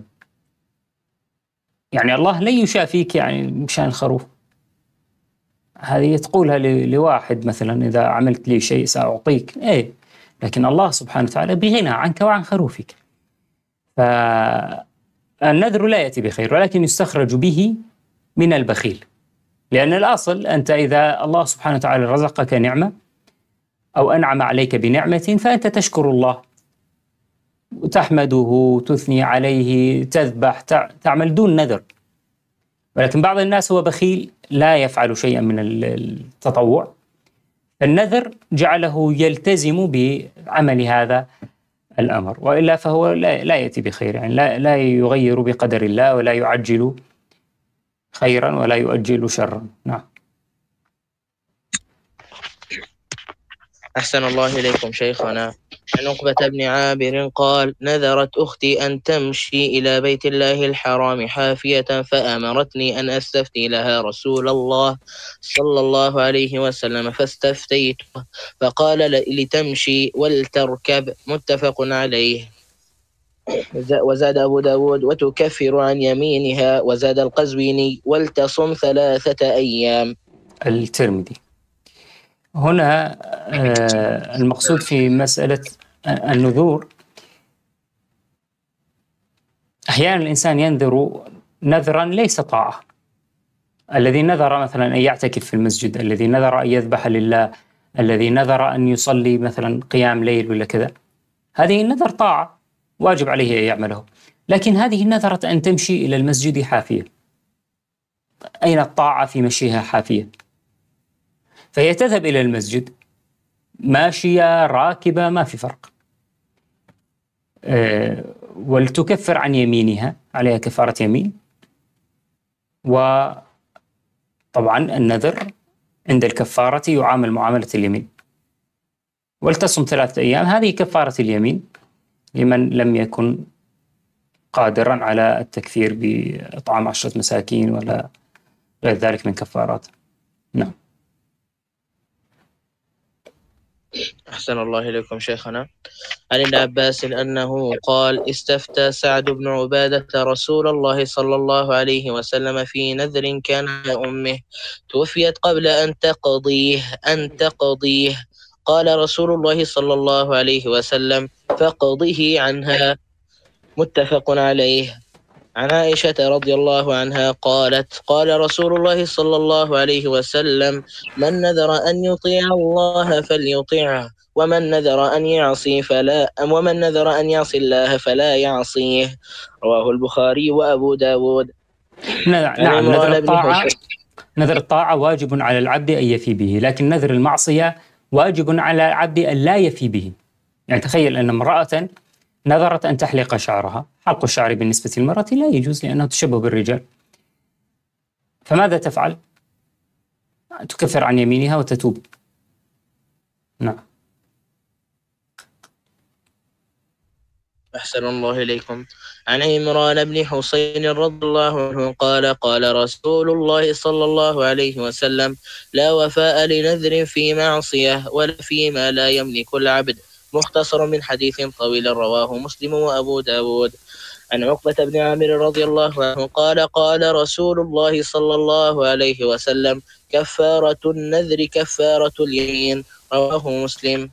Speaker 1: يعني الله لن يشافيك يعني مشان الخروف. هذه تقولها لواحد مثلا إذا عملت لي شيء سأعطيك، إيه، لكن الله سبحانه وتعالى بغنى عنك وعن خروفك. فالنذر لا يأتي بخير، ولكن يستخرج به من البخيل، لأن الأصل أنت إذا الله سبحانه وتعالى رزقك نعمة أو أنعم عليك بنعمة فأنت تشكر الله وتحمده، تثني عليه، تذبح، تعمل دون نذر. ولكن بعض الناس هو بخيل لا يفعل شيئا من التطوع، النذر جعله يلتزم بعمل هذا الأمر، وإلا فهو لا يأتي بخير، يعني لا, لا يغير بقدر الله ولا يعجل خيرا ولا يؤجل شرا. نعم.
Speaker 2: أحسن الله إليكم شيخنا. عن عقبة بن عامر قال: نذرت أختي أن تمشي إلى بيت الله الحرام حافية، فأمرتني أن أستفتي لها رسول الله صلى الله عليه وسلم، فاستفتيته فقال لتمشي ولتركب. متفق عليه. وزاد أبو داود: وتكفر عن يمينها. وزاد القزويني: ولتصم ثلاثة أيام.
Speaker 1: الترمذي. هنا المقصود في مسألة النذور أحيانا الإنسان ينذر نذرا ليس طاعة. الذي نذر مثلا أن يعتكف في المسجد، الذي نذر أن يذبح لله، الذي نذر أن يصلي مثلا قيام ليل ولا كذا، هذه النذر طاعة واجب عليه أن يعمله. لكن هذه نذرت أن تمشي إلى المسجد حافية، أين الطاعة في مشيها حافية؟ فهي تذهب إلى المسجد ماشية راكبة ما في فرق. أه ولتكفر عن يمينها، عليها كفارة يمين. وطبعا النذر عند الكفارة يعامل معاملة اليمين. ولتصم ثلاثة أيام، هذه كفارة اليمين لمن لم يكن قادرا على التكفير بإطعام عشرة مساكين ولا غير ذلك من كفارات. نعم.
Speaker 2: أحسن الله إليكم شيخنا. عن ابن عباس أنه قال: استفتى سعد بن عبادة رسول الله صلى الله عليه وسلم في نذر كان أمه توفيت قبل أن تقضيه أن تقضيه قال رسول الله صلى الله عليه وسلم: فقضه عنها. متفق عليه. عن عائشة رضي الله عنها قالت: قال رسول الله صلى الله عليه وسلم: من نذر أن يطيع الله فليطيعه، ومن نذر أن يعصي فلا ومن نذر أن يعصي الله فلا يعصيه. رواه البخاري وأبو داود.
Speaker 1: نعم. نذر الطاعة نذر الطاعة واجب على العبد أن يفي به، لكن نذر المعصية واجب على العبد أن لا يفي به. يعني تخيل أن امرأة نذرت أن تحلق شعرها، حلق الشعر بالنسبة للمرأة لا يجوز لأنها تشبه بالرجال، فماذا تفعل؟ تكفر عن يمينها وتتوب. نعم.
Speaker 2: أحسن الله إليكم. عن عمران بن حسين رضي الله عنه قال قال رسول الله صلى الله عليه وسلم: لا وفاء لنذر في معصية ولا فيما لا يملك العبد. مختصر من حديث طويل رواه مسلم وأبو داود. عن عقبة بن عامر رضي الله عنه قال قال رسول الله صلى الله عليه وسلم: كفارة النذر كفارة اليمين. رواه مسلم.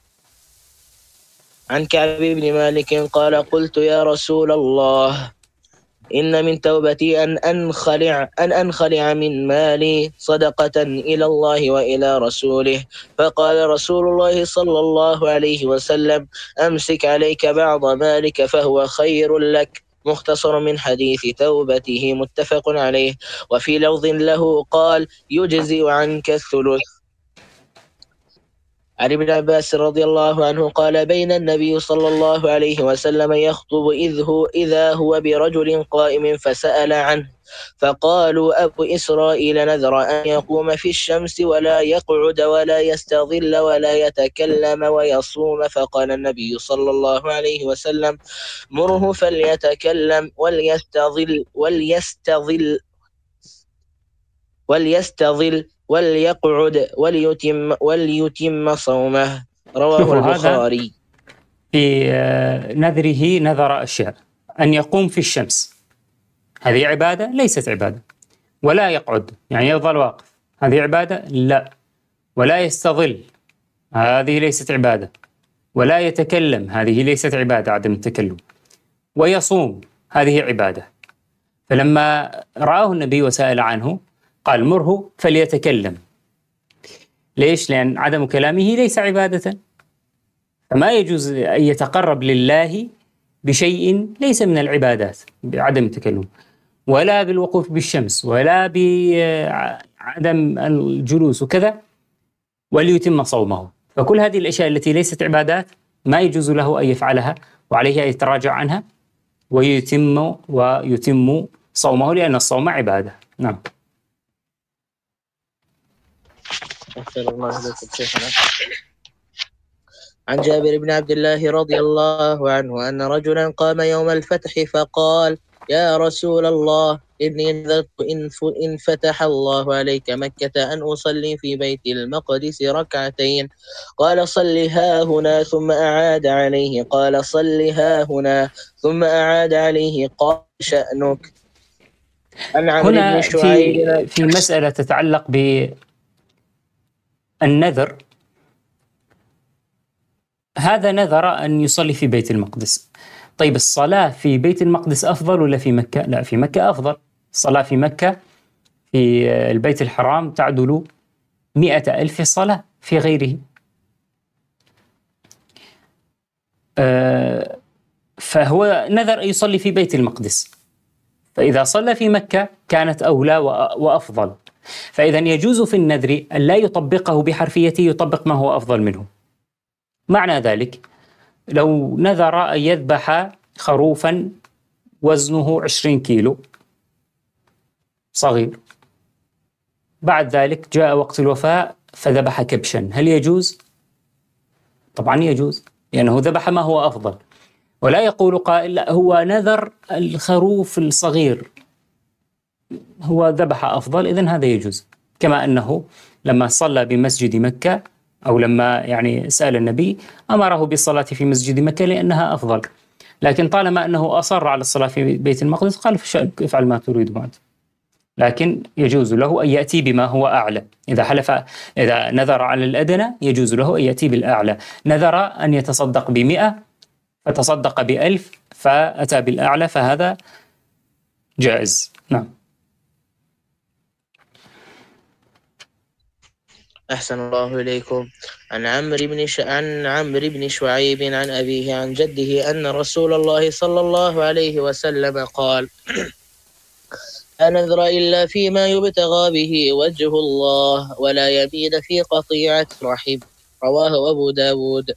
Speaker 2: عن كعب بن مالك قال قلت يا رسول الله إن من توبتي أن أنخلع, أن أنخلع من مالي صدقة إلى الله وإلى رسوله، فقال رسول الله صلى الله عليه وسلم: أمسك عليك بعض مالك فهو خير لك. مختصر من حديث توبته متفق عليه. وفي لفظ له قال: يجزئ عنك الثلث. عن ابن عباس رضي الله عنه قال: بين النبي صلى الله عليه وسلم يخطب إذ هو إذا هو برجل قائم فسأل عنه، فقالوا: أبو إسرائيل نذر أن يقوم في الشمس ولا يقعد ولا يستظل ولا يتكلم ويصوم، فقال النبي صلى الله عليه وسلم: مره فليتكلم وليستظل وليستظل وليستظل وليقعد وليتم وليتم صومه. رواه البخاري.
Speaker 1: في نذره نذر أشياء: أن يقوم في الشمس، هذه عبادة ليست عبادة. ولا يقعد يعني يظل واقف، هذه عبادة لا. ولا يستظل، هذه ليست عبادة. ولا يتكلم، هذه ليست عبادة، عدم التكلم. ويصوم، هذه عبادة. فلما رآه النبي وسأل عنه قال: مره فليتكلم. ليش؟ لأن عدم كلامه ليس عبادة، فما يجوز أن يتقرب لله بشيء ليس من العبادات بعدم التكلم، ولا بالوقوف بالشمس، ولا بعدم الجلوس وكذا، وليتم صومه. فكل هذه الأشياء التي ليست عبادات ما يجوز له أن يفعلها، وعليه أن يتراجع عنها ويتم ويتم صومه، لأن الصوم عبادة. نعم.
Speaker 2: عن جابر بن عبد الله رضي الله عنه أن رجلا قام يوم الفتح فقال: يا رسول الله إني نذرت إن فتح الله عليك مكة أن أصلي في بيت المقدس ركعتين. قال: صل ها هنا، ثم أعاد عليه قال: صل ها هنا، ثم أعاد عليه قال: شأنك.
Speaker 1: هنا في, في مسألة تتعلق بالنذر. هذا نذر أن يصلي في بيت المقدس. طيب الصلاة في بيت المقدس أفضل ولا في مكة؟ لا، في مكة أفضل. الصلاة في مكة في البيت الحرام تعدل مئة ألف صلاة في غيره. آه فهو نذر أن يصلي في بيت المقدس، فإذا صلى في مكة كانت أولى وأفضل. فإذا يجوز في النذر أن لا يطبقه بحرفيته، يطبق ما هو أفضل منه. معنى ذلك لو نذر أن يذبح خروفا وزنه عشرين كيلو صغير، بعد ذلك جاء وقت الوفاة فذبح كبشا، هل يجوز؟ طبعا يجوز، لأنه ذبح ما هو أفضل. ولا يقول قائل لا، هو نذر الخروف الصغير هو ذبح أفضل، إذن هذا يجوز. كما أنه لما صلى بمسجد مكة، أو لما يعني سأل النبي أمره بالصلاة في مسجد مكة لأنها أفضل، لكن طالما أنه أصر على الصلاة في بيت المقدس قال: افعل ما تريد بعد. لكن يجوز له أن يأتي بما هو أعلى. إذا حلف إذا نذر على الأدنى يجوز له أن يأتي بالأعلى. نذر أن يتصدق بمئة فتصدق بألف فأتى بالأعلى، فهذا جائز. نعم.
Speaker 2: أحسن الله إليكم. عن عمرو بن ش... عن عمرو بن شعيب عن أبيه عن جده أن رسول الله صلى الله عليه وسلم قال: لا نذر إلا فيما يبتغى به وجه الله ولا يمين في قطيعة رحم. رواه أبو داود.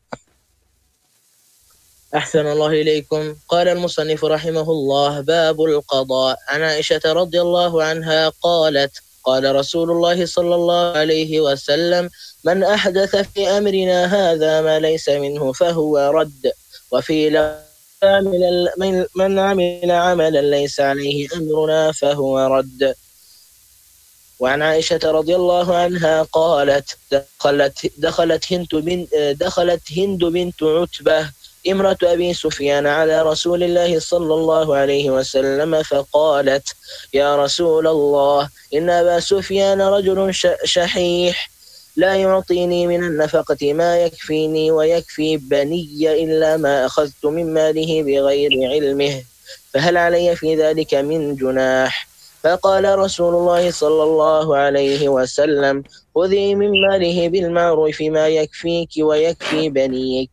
Speaker 2: أحسن الله إليكم. قال المصنف رحمه الله: باب القضاء. عن عائشة رضي الله عنها قالت: قال رسول الله صلى الله عليه وسلم: من أحدث في أمرنا هذا ما ليس منه فهو رد. وفي من, من عمل عملا ليس عليه أمرنا فهو رد. وعن عائشة رضي الله عنها قالت: دخلت, دخلت, هند, بنت دخلت هند بنت عتبة امرأة أبي سفيان على رسول الله صلى الله عليه وسلم فقالت: يا رسول الله، إن أبا سفيان رجل شحيح لا يعطيني من النفقة ما يكفيني ويكفي بني إلا ما أخذت من ماله بغير علمه، فهل علي في ذلك من جناح؟ فقال رسول الله صلى الله عليه وسلم: خذي من ماله بالمعروف ما يكفيك ويكفي بنيك.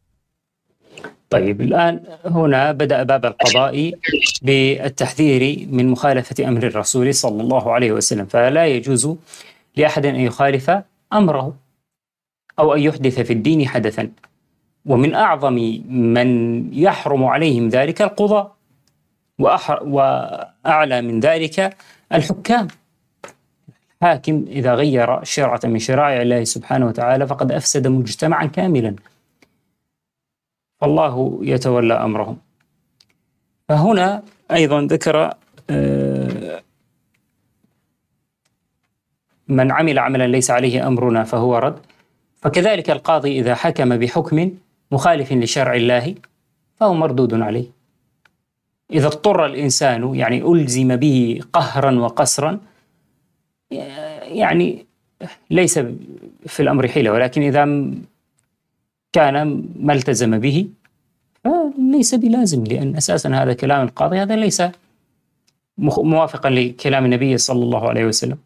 Speaker 1: طيب، الآن هنا بدأ باب القضاء بالتحذير من مخالفة أمر الرسول صلى الله عليه وسلم، فلا يجوز لأحد أن يخالف أمره أو أن يحدث في الدين حدثا، ومن أعظم من يحرم عليهم ذلك القضاء، وأعلى من ذلك الحكام. الحاكم إذا غير شرعة من شرائع الله سبحانه وتعالى فقد أفسد مجتمعا كاملا، فالله يتولى أمرهم. فهنا أيضا ذكر من عمل عملا ليس عليه أمرنا فهو رد، فكذلك القاضي إذا حكم بحكم مخالف لشرع الله فهو مردود عليه. إذا اضطر الإنسان يعني ألزم به قهرا وقسرا يعني ليس في الأمر حيلة، ولكن إذا كان ما التزم به فليس بلازم، لأن أساسا هذا كلام القاضي هذا ليس موافقا لكلام النبي صلى الله عليه وسلم.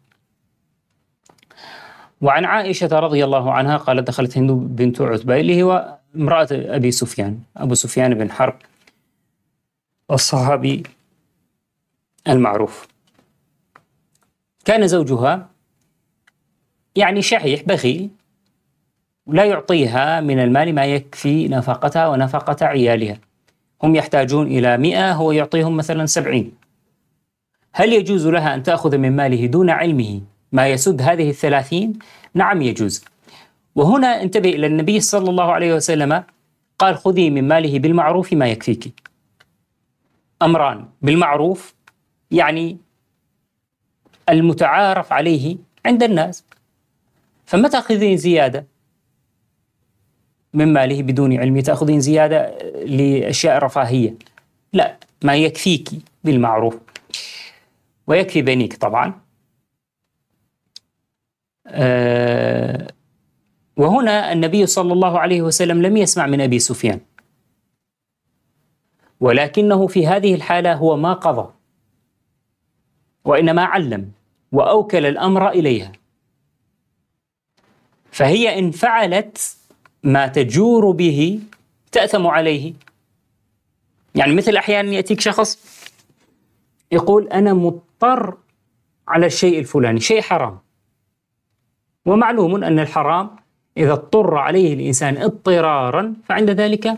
Speaker 1: وعن عائشة رضي الله عنها قالت: دخلت هند بنت عتبة اللي هو امرأة أبي سفيان، أبو سفيان بن حرب الصحابي المعروف. كان زوجها يعني شحيح بخيل، لا يعطيها من المال ما يكفي نفقتها ونفقة عيالها. هم يحتاجون إلى مئة، هو يعطيهم مثلا سبعين. هل يجوز لها أن تأخذ من ماله دون علمه ما يسد هذه الثلاثين؟ نعم يجوز. وهنا انتبه إلى النبي صلى الله عليه وسلم قال: خذي من ماله بالمعروف ما يكفيك. أمران: بالمعروف يعني المتعارف عليه عند الناس، فما تأخذين زيادة من ماله بدون علم، تأخذين زيادة لأشياء رفاهية، لا، ما يكفيك بالمعروف ويكفي بنيك طبعا. أه وهنا النبي صلى الله عليه وسلم لم يسمع من أبي سفيان، ولكنه في هذه الحالة هو ما قضى، وإنما علم وأوكل الأمر إليها، فهي إن فعلت ما تجور به تأثم عليه. يعني مثل أحيانا يأتيك شخص يقول: أنا مضطر على الشيء الفلاني، شيء حرام، ومعلوم أن الحرام إذا اضطر عليه الإنسان اضطرارا فعند ذلك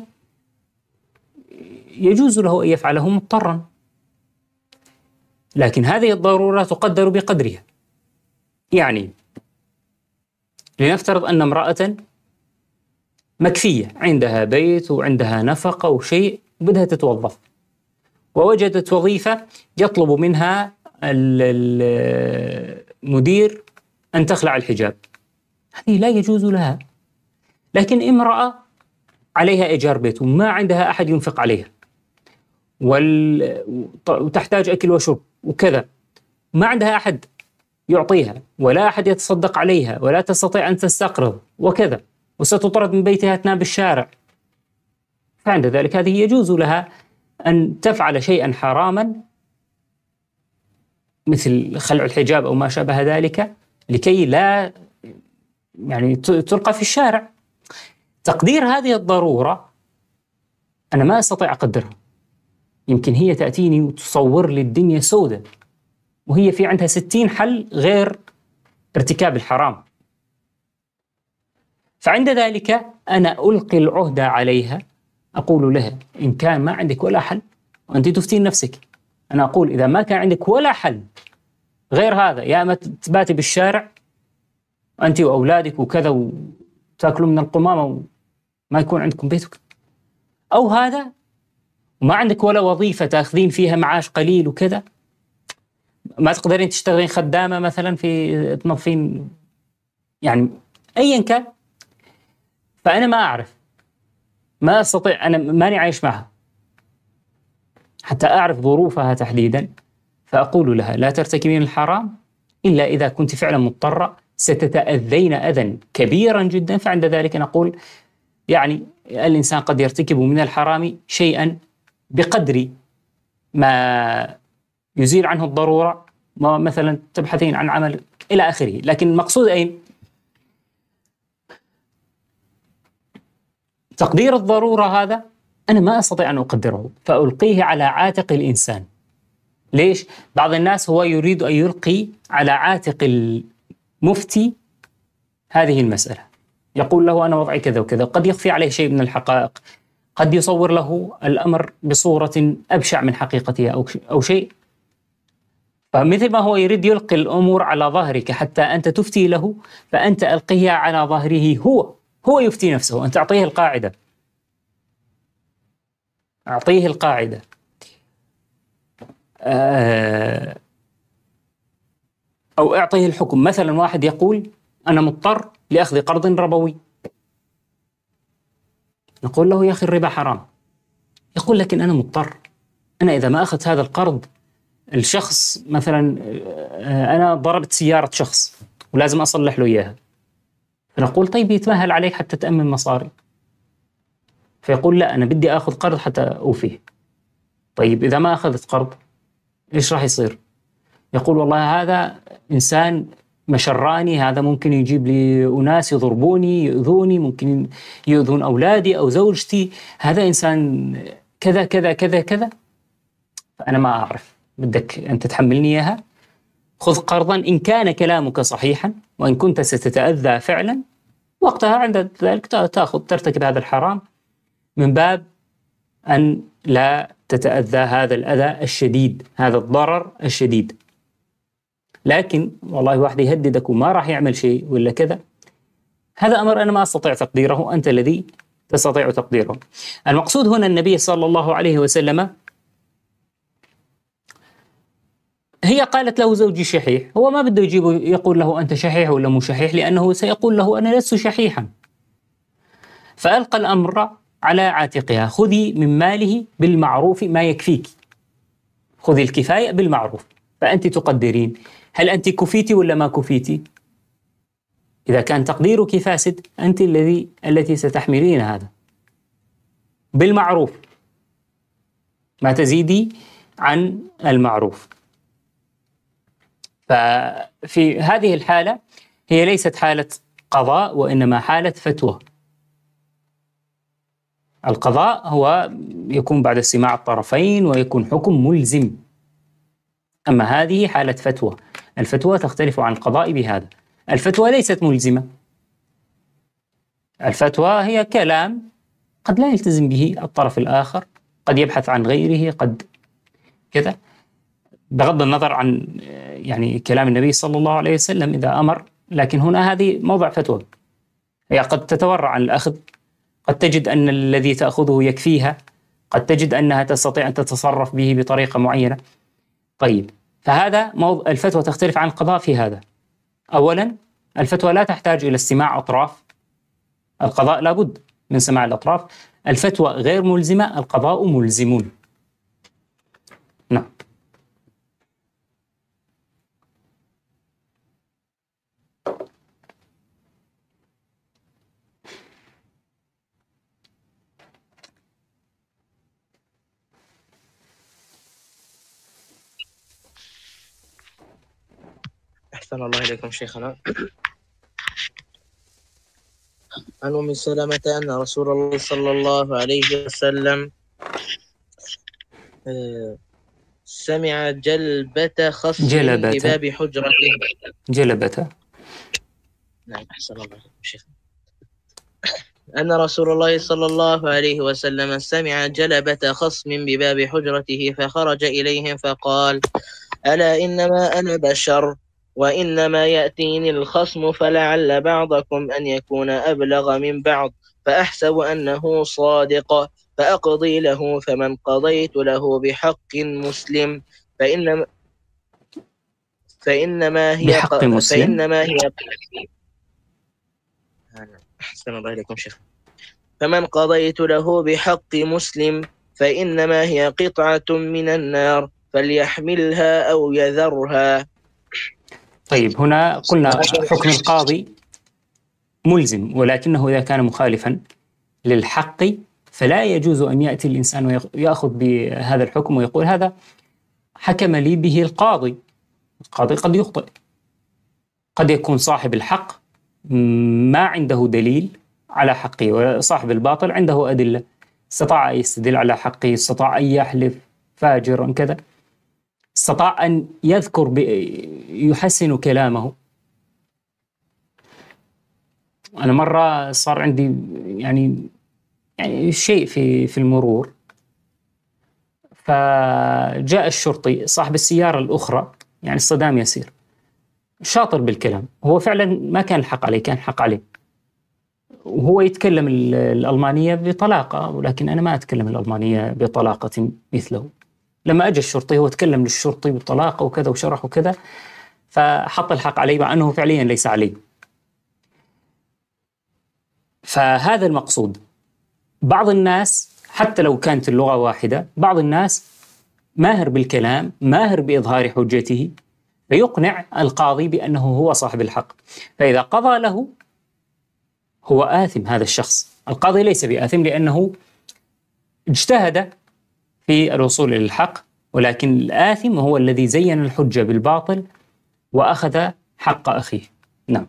Speaker 1: يجوز له أن يفعله مضطرا، لكن هذه الضرورة تقدر بقدرها. يعني لنفترض أن امرأة مكفية، عندها بيت وعندها نفقة وشيء، بدها تتوظف، ووجدت وظيفة يطلب منها المدير أن تخلع الحجاب، هذه لا يجوز لها. لكن امرأة عليها إيجار بيت وما عندها أحد ينفق عليها، وتحتاج أكل وشرب وكذا، ما عندها أحد يعطيها ولا أحد يتصدق عليها ولا تستطيع أن تستقرض وكذا، وستطرد من بيتها تنام بالشارع، فعند ذلك هذه يجوز لها أن تفعل شيئا حراما مثل خلع الحجاب أو ما شابه ذلك لكي لا يعني تلقى في الشارع. تقدير هذه الضرورة أنا ما أستطيع أقدرها، يمكن هي تأتيني وتصور لي الدنيا سودة وهي في عندها ستين حل غير ارتكاب الحرام. فعند ذلك أنا ألقي العهدة عليها، أقول لها إن كان ما عندك ولا حل وأنت تفتين نفسك، أنا أقول إذا ما كان عندك ولا حل غير هذا، يا أما تباتي بالشارع أنت وأولادك وكذا وتأكلوا من القمامة وما يكون عندكم بيتك، أو هذا وما عندك ولا وظيفة تأخذين فيها معاش قليل وكذا، ما تقدرين تشتغلين خدامة مثلا في تنظفين، يعني أيا كان. فأنا ما أعرف، ما أستطيع، أنا ماني عايش معها حتى أعرف ظروفها تحديدا، فأقول لها لا ترتكبين الحرام إلا إذا كنت فعلا مضطرة ستتأذين أذى كبيرا جدا، فعند ذلك نقول يعني الإنسان قد يرتكب من الحرام شيئا بقدر ما يزيل عنه الضرورة، مثلا تبحثين عن عمل إلى آخره. لكن المقصود أين؟ تقدير الضرورة هذا أنا ما أستطيع أن أقدره، فألقيه على عاتق الإنسان. ليش؟ بعض الناس هو يريد أن يلقي على عاتق المفتي هذه المسألة، يقول له أنا وضعي كذا وكذا، قد يخفي عليه شيء من الحقائق، قد يصور له الأمر بصورة أبشع من حقيقتها أو أو شيء. فمثل ما هو يريد يلقي الأمور على ظهرك حتى أنت تفتي له، فأنت ألقيها على ظهره، هو هو يفتي نفسه، أنت أعطيه القاعدة، أعطيه القاعدة. أو أعطيه الحكم. مثلا واحد يقول أنا مضطر لأخذ قرض ربوي، نقول له يا أخي الربا حرام، يقول لكن أنا مضطر، أنا إذا ما أخذت هذا القرض الشخص مثلا أنا ضربت سيارة شخص ولازم أصلح له إياها، فنقول طيب يتمهل عليك حتى تأمن مصاري، فيقول لا أنا بدي أخذ قرض حتى أوفيه. طيب إذا ما أخذت قرض إيش راح يصير؟ يقول والله هذا إنسان مشراني، هذا ممكن يجيب لي أناس يضربوني يؤذوني، ممكن يؤذون أولادي أو زوجتي، هذا إنسان كذا كذا كذا كذا. فأنا ما أعرف، بدك أنت تحملني إياها؟ خذ قرضا إن كان كلامك صحيحا وإن كنت ستتأذى فعلا، وقتها عند ذلك تأخذ ترتكب هذا الحرام من باب أن لا تتأذى هذا الأذى الشديد، هذا الضرر الشديد. لكن والله واحد يهددك وما راح يعمل شيء ولا كذا، هذا أمر أنا ما أستطيع تقديره، أنت الذي تستطيع تقديره. المقصود هنا النبي صلى الله عليه وسلم، هي قالت له زوجي شحيح، هو ما بده يجيبه يقول له أنت شحيح ولا مو شحيح، لأنه سيقول له أنا لست شحيحا. فألقى الأمر على عاتقها، خذي من ماله بالمعروف ما يكفيك، خذي الكفاية بالمعروف، فأنت تقدرين هل أنت كفيتي ولا ما كفيتي؟ إذا كان تقديرك فاسد أنت الذي التي ستحملين هذا بالمعروف، ما تزيدي عن المعروف. ففي هذه الحالة هي ليست حالة قضاء وإنما حالة فتوى. القضاء هو يكون بعد استماع الطرفين ويكون حكم ملزم، أما هذه حالة فتوى. الفتوى تختلف عن القضاء بهذا، الفتوى ليست ملزمة، الفتوى هي كلام قد لا يلتزم به الطرف الآخر، قد يبحث عن غيره، قد كذا، بغض النظر عن يعني كلام النبي صلى الله عليه وسلم إذا أمر. لكن هنا هذه موضع فتوى، هي قد تتورع عن الأخذ، قد تجد أن الذي تأخذه يكفيها، قد تجد أنها تستطيع أن تتصرف به بطريقة معينة. طيب، فهذا موضوع الفتوى تختلف عن القضاء في هذا. أولا الفتوى لا تحتاج إلى استماع أطراف، القضاء لابد من سماع الأطراف. الفتوى غير ملزمة، القضاء ملزمون. نعم.
Speaker 2: أحسن الله إليكم شيخنا. عن أم سلمة أن رسول الله صلى الله عليه وسلم سمع جلبة خصم
Speaker 1: جلبة
Speaker 2: بباب حجرته.
Speaker 1: جلبة
Speaker 2: نعم أحسن الله عليكم شيخ. أن رسول الله صلى الله عليه وسلم سمع جلبة خصم بباب حجرته فخرج إليهم فقال: ألا إنما أنا بشر وإنما يأتيني الخصم فلعل بعضكم أن يكون أبلغ من بعض فأحسب أنه صادق فأقضي له، فمن قضيت له بحق مسلم فإنما فإنما هي
Speaker 1: بحق مسلم
Speaker 2: فإنما هي أحسن الله إليكم شيخ. فمن قضيت له بحق مسلم فإنما هي قطعة من النار فليحملها أو يذرها.
Speaker 1: طيب هنا قلنا حكم القاضي ملزم، ولكنه إذا كان مخالفا للحق فلا يجوز أن يأتي الإنسان ويأخذ بهذا الحكم ويقول هذا حكم لي به القاضي. القاضي قد يخطئ، قد يكون صاحب الحق ما عنده دليل على حقه، وصاحب الباطل عنده أدلة، استطاع أن يستدل على حقه، استطاع أن يحلف فاجرا كذا، استطاع أن يذكر يحسن كلامه. أنا مرة صار عندي يعني يعني شيء في في المرور، فجاء الشرطي صاحب السيارة الأخرى، يعني الصدام يسير، شاطر بالكلام، هو فعلا ما كان الحق عليه، كان الحق عليه، وهو يتكلم الألمانية بطلاقة، ولكن أنا ما أتكلم الألمانية بطلاقة مثله. لما أجى الشرطي هو تكلم للشرطي بطلاقة وكذا وشرح وكذا، فحط الحق عليه مع أنه فعليا ليس عليه. فهذا المقصود. بعض الناس حتى لو كانت اللغة واحدة، بعض الناس ماهر بالكلام، ماهر بإظهار حجته، فيقنع القاضي بأنه هو صاحب الحق، فإذا قضى له هو آثم. هذا الشخص القاضي ليس بآثم لأنه اجتهد في الوصول إلى الحق، ولكن الآثم هو الذي زين الحجة بالباطل وأخذ حق أخيه. نعم.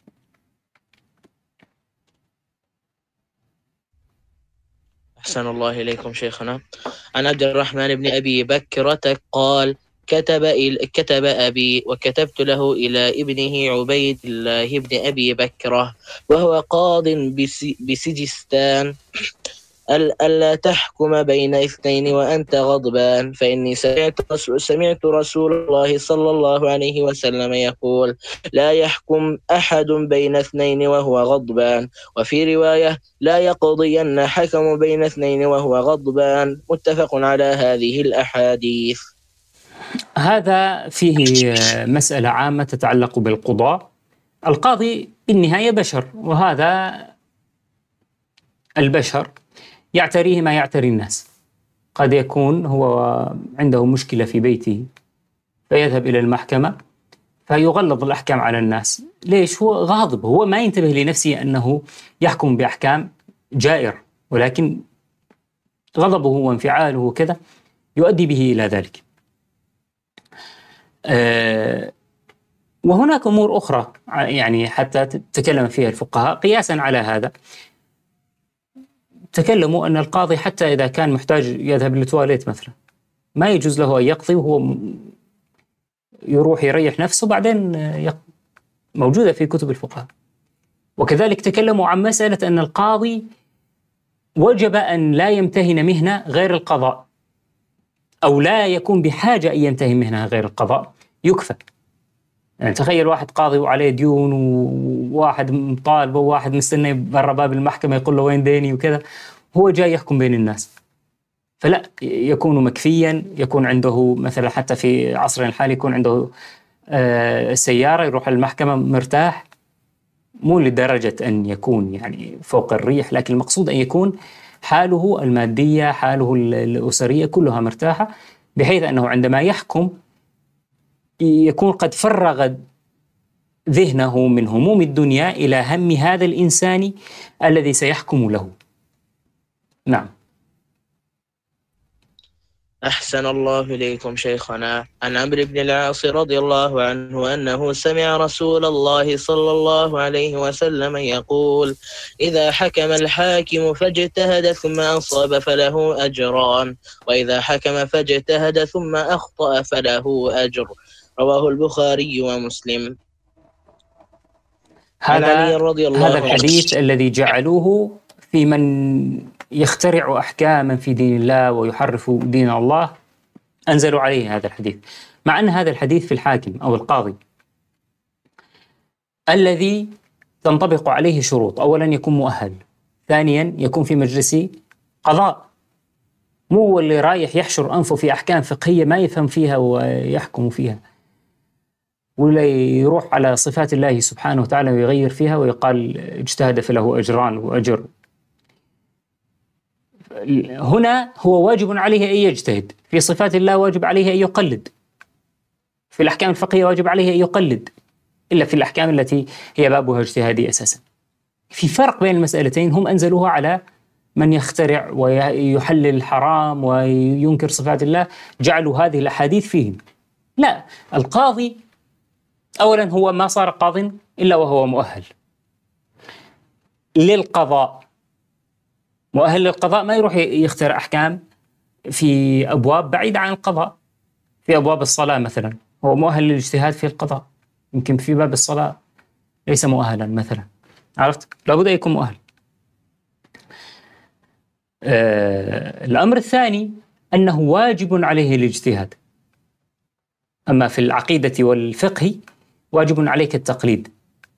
Speaker 2: أحسن الله إليكم شيخنا. عن عبد الرحمن بن أبي بكرة قال: كتب كتب أبي وكتبت له إلى ابنه عبيد الله بن أبي بكرة وهو قاض بسجستان ألا تحكم بين اثنين وأنت غضبان، فإني سمعت سمعت رسول الله صلى الله عليه وسلم يقول: لا يحكم أحد بين اثنين وهو غضبان. وفي رواية: لا يقضين حكم بين اثنين وهو غضبان. متفق على هذه الأحاديث.
Speaker 1: هذا فيه مسألة عامة تتعلق بالقضاء. القاضي بالنهاية بشر، وهذا البشر يعتريه ما يعتري الناس. قد يكون هو عنده مشكلة في بيته فيذهب إلى المحكمة فيغلظ الأحكام على الناس. ليش؟ هو غاضب، هو ما ينتبه لنفسه أنه يحكم بأحكام جائرة، ولكن غضبه وانفعاله وكذا يؤدي به إلى ذلك. أه وهناك أمور أخرى يعني حتى تكلم فيها الفقهاء قياسا على هذا. تكلموا أن القاضي حتى إذا كان محتاج يذهب للتواليت مثلا ما يجوز له أن يقضي وهو يروح يريح نفسه بعدين يقضي، موجودة في كتب الفقهاء. وكذلك تكلموا عن مسألة أن القاضي وجب أن لا يمتهن مهنة غير القضاء، أو لا يكون بحاجة أن يمتهن مهنة غير القضاء، يكفى. يعني تخيل واحد قاضي وعليه ديون وواحد مطالبه وواحد مستني برا باب المحكمة يقول له وين ديني وكذا، هو جاي يحكم بين الناس، فلا يكون مكفيا، يكون عنده مثلا حتى في عصرنا الحالي يكون عنده آه سيارة يروح المحكمة مرتاح، مو لدرجة أن يكون يعني فوق الريح، لكن المقصود أن يكون حاله المادية حاله الأسرية كلها مرتاحة، بحيث أنه عندما يحكم يكون قد فرغ ذهنه من هموم الدنيا إلى هم هذا الإنسان الذي سيحكم له. نعم.
Speaker 2: أحسن الله إليكم شيخنا. عن عمرو بن العاص رضي الله عنه أنه سمع رسول الله صلى الله عليه وسلم يقول: إذا حكم الحاكم فاجتهد ثم أصاب فله أجران، وإذا حكم فاجتهد ثم أخطأ فله أجر. رواه البخاري ومسلم. عن علي
Speaker 1: هذا
Speaker 2: رضي الله
Speaker 1: هذا
Speaker 2: عنه.
Speaker 1: الحديث الذي جعلوه في من يخترع أحكاما في دين الله ويحرف دين الله، أنزلوا عليه هذا الحديث، مع أن هذا الحديث في الحاكم أو القاضي الذي تنطبق عليه شروط: أولا يكون مؤهل، ثانيا يكون في مجلس قضاء، مو هو اللي رايح يحشر أنفه في أحكام فقهية ما يفهم فيها ويحكم فيها، ولا يروح على صفات الله سبحانه وتعالى ويغير فيها ويقال اجتهد فله أجران وأجر. هنا هو واجب عليه أن يجتهد في صفات الله، واجب عليه أن يقلد في الأحكام الفقهية، واجب عليه أن يقلد، إلا في الأحكام التي هي بابها اجتهادي أساسا. في فرق بين المسألتين، هم أنزلوها على من يخترع ويحلل الحرام وينكر صفات الله، جعلوا هذه الأحاديث فيهم. لا، القاضي أولا هو ما صار قاض إلا وهو مؤهل للقضاء، مؤهل للقضاء، ما يروح يخترع أحكام في أبواب بعيدة عن القضاء. في أبواب الصلاة مثلا هو مؤهل للاجتهاد في القضاء، يمكن في باب الصلاة ليس مؤهلا مثلا، عرفت؟ لابد أن يكون مؤهل. آه الأمر الثاني أنه واجب عليه الاجتهاد. أما في العقيدة والفقه واجب عليك التقليد،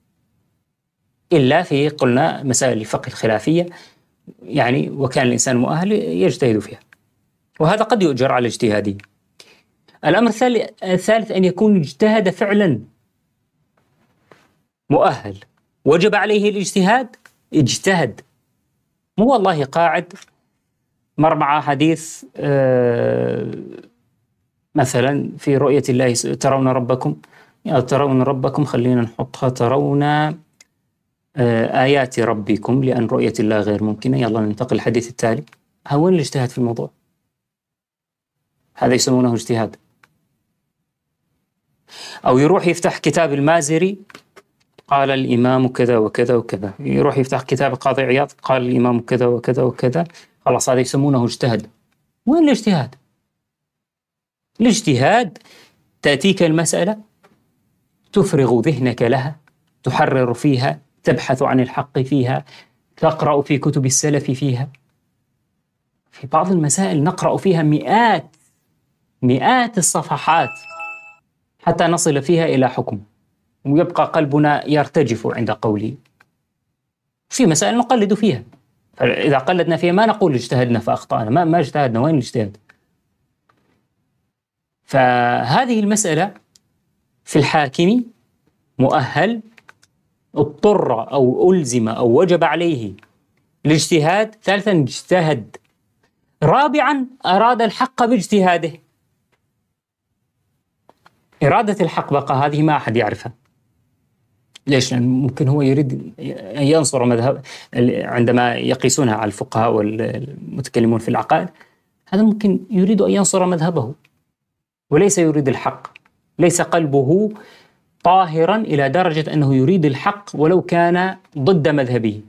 Speaker 1: إلا في قلنا مسائل الفقه الخلافية، يعني وكان الإنسان مؤهل يجتهد فيها، وهذا قد يؤجر على اجتهاده. الأمر الثالث أن يكون اجتهد فعلا، مؤهل، وجب عليه الاجتهاد، اجتهد، مو والله قاعد مر مع حديث آه مثلا في رؤية الله ترون ربكم، ترون ربكم، خلينا نحطها ترون آيات ربكم لأن رؤية الله غير ممكنة، يلا ننتقل الحديث التالي. وين الاجتهاد في الموضوع؟ هذا يسمونه اجتهاد. أو يروح يفتح كتاب المازري قال الإمام كذا وكذا وكذا، يروح يفتح كتاب القاضي عياض قال الإمام كذا وكذا وكذا، خلاص هذا يسمونه اجتهاد. وين الاجتهاد؟ الاجتهاد تأتيك المسألة تفرغ ذهنك لها، تحرر فيها، تبحث عن الحق فيها، تقرأ في كتب السلف فيها. في بعض المسائل نقرأ فيها مئات مئات الصفحات حتى نصل فيها إلى حكم، ويبقى قلبنا يرتجف عند قوله. في مسائل نقلد فيها، فإذا قلدنا فيها ما نقول اجتهدنا فأخطأنا، ما ما اجتهدنا، وين الاجتهاد؟ فهذه المسألة في الحاكم مؤهل، اضطر أو ألزم أو وجب عليه الاجتهاد. ثالثا اجتهد. رابعا أراد الحق باجتهاده. إرادة الحق بقى هذه ما أحد يعرفها. ليش؟ لأن ممكن هو يريد أن ينصر مذهب، عندما يقيسونها على الفقهاء والمتكلمون في العقائد، هذا ممكن يريد أن ينصر مذهبه وليس يريد الحق، ليس قلبه طاهرا إلى درجة أنه يريد الحق ولو كان ضد مذهبه.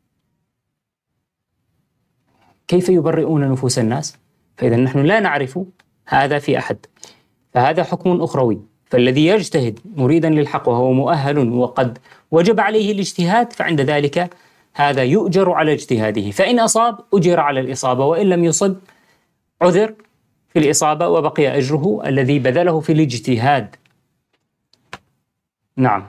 Speaker 1: كيف يبرئون نفوس الناس؟ فإذا نحن لا نعرف هذا في أحد، فهذا حكم أخروي. فالذي يجتهد مريدا للحق وهو مؤهل وقد وجب عليه الاجتهاد، فعند ذلك هذا يؤجر على اجتهاده، فإن أصاب أجر على الإصابة، وإن لم يصب عذر في الإصابة وبقي أجره الذي بذله في الاجتهاد. نعم.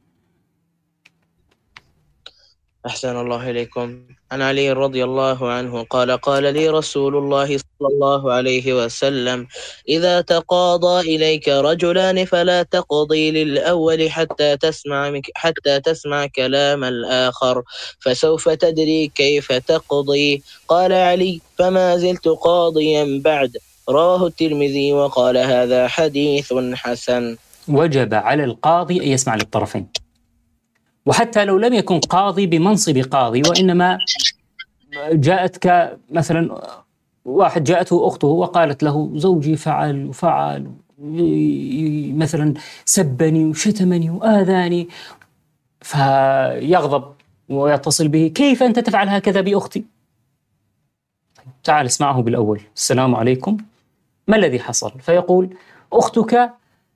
Speaker 2: أحسن الله إليكم. عن علي رضي الله عنه قال: قال لي رسول الله صلى الله عليه وسلم: إذا تقاضى إليك رجلان فلا تقضي للأول حتى تسمع حتى تسمع كلام الآخر، فسوف تدري كيف تقضي. قال علي: فما زلت قاضيا بعد. رواه الترمذي وقال: هذا حديث حسن.
Speaker 1: وجب على القاضي أن يسمع للطرفين، وحتى لو لم يكن قاضي بمنصب قاضي، وإنما جاءتك مثلا واحد جاءته أخته وقالت له زوجي فعل وفعل مثلا سبني وشتمني وآذاني، فيغضب ويتصل به: كيف أنت تفعل هكذا بأختي؟ تعال اسمعه بالأول: السلام عليكم، ما الذي حصل؟ فيقول: أختك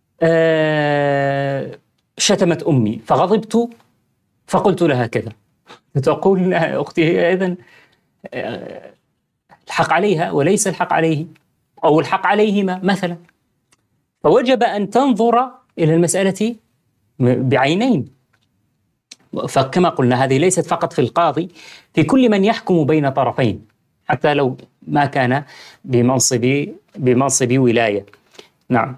Speaker 1: آه شتمت أمي فغضبت فقلت لها كذا. فتقول أختي: إذن آه الحق عليها وليس الحق عليه، أو الحق عليهما مثلا. فوجب أن تنظر إلى المسألة بعينين. فكما قلنا هذه ليست فقط في القاضي، في كل من يحكم بين طرفين حتى لو ما كان بمنصب بمنصب ولاية. نعم.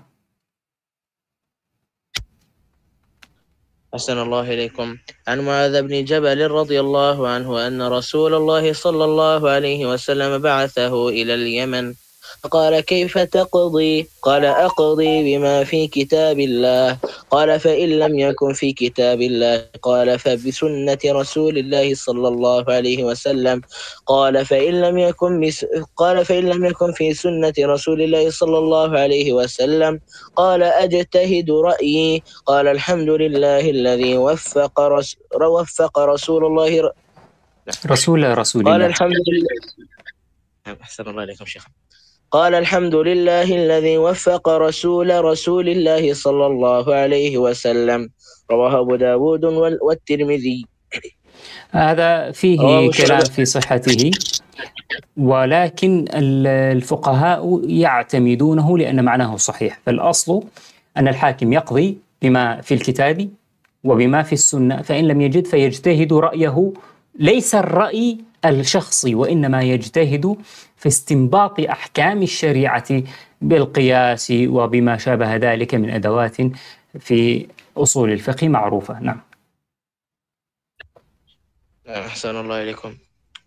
Speaker 2: أحسن الله إليكم. عن معاذ بن جبل رضي الله عنه أن رسول الله صلى الله عليه وسلم بعثه إلى اليمن، قال: كيف تقضي؟ قال: أقضي بما في كتاب الله. قال: فإن لم يكن في كتاب الله؟ قال: فبسنة رسول الله صلى الله عليه وسلم. قال: فإن لم يكن بس... قال: فإن لم يكن في سنة رسول الله صلى الله عليه وسلم؟ قال: أجتهد رأيي. قال: الحمد لله الذي وفق رس... وفق رسول الله ر...
Speaker 1: رسول رسول
Speaker 2: قال:
Speaker 1: الله.
Speaker 2: الحمد لله. أحسن الله إليكم شيخ. قال: الحمد لله الذي وفق رسول رسول الله صلى الله عليه وسلم. رواه أبو داود والترمذي.
Speaker 1: هذا فيه كلام في صحته، ولكن الفقهاء يعتمدونه لأن معناه صحيح. فالأصل أن الحاكم يقضي بما في الكتاب وبما في السنة، فإن لم يجد فيجتهد رأيه، ليس الرأي الشخصي، وإنما يجتهد في استنباط أحكام الشريعة بالقياس وبما شابه ذلك من أدوات في أصول الفقه معروفة. نعم.
Speaker 2: أحسن الله إليكم.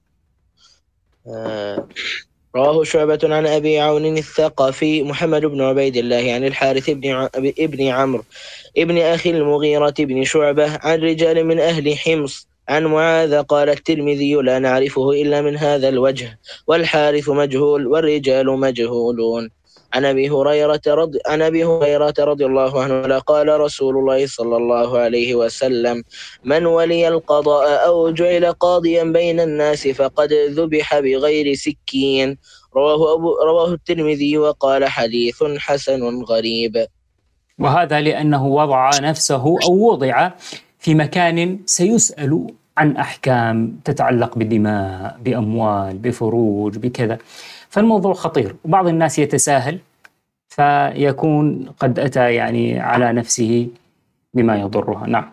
Speaker 2: آه. رواه شعبة عن أبي عون الثقفي محمد بن عبيد الله عن الحارث بن ابن عمرو ابن أخي المغيرة بن شعبة عن رجال من أهل حمص عن معاذ. قال الترمذي: لا نعرفه إلا من هذا الوجه، والحارث مجهول والرجال مجهولون. عن أبي هريرة رضي عن أبي هريرة رضي الله عنه قال رسول الله صلى الله عليه وسلم: من ولي القضاء أو جعل قاضيا بين الناس فقد ذبح بغير سكين. رواه أبو رواه الترمذي وقال: حديث حسن غريب.
Speaker 1: وهذا لأنه وضع نفسه أو وضع في مكان سيسأل عن أحكام تتعلق بالدماء، بأموال، بفروج، بكذا. فالموضوع خطير، وبعض الناس يتساهل فيكون قد أتى يعني على نفسه بما يضرها. نعم.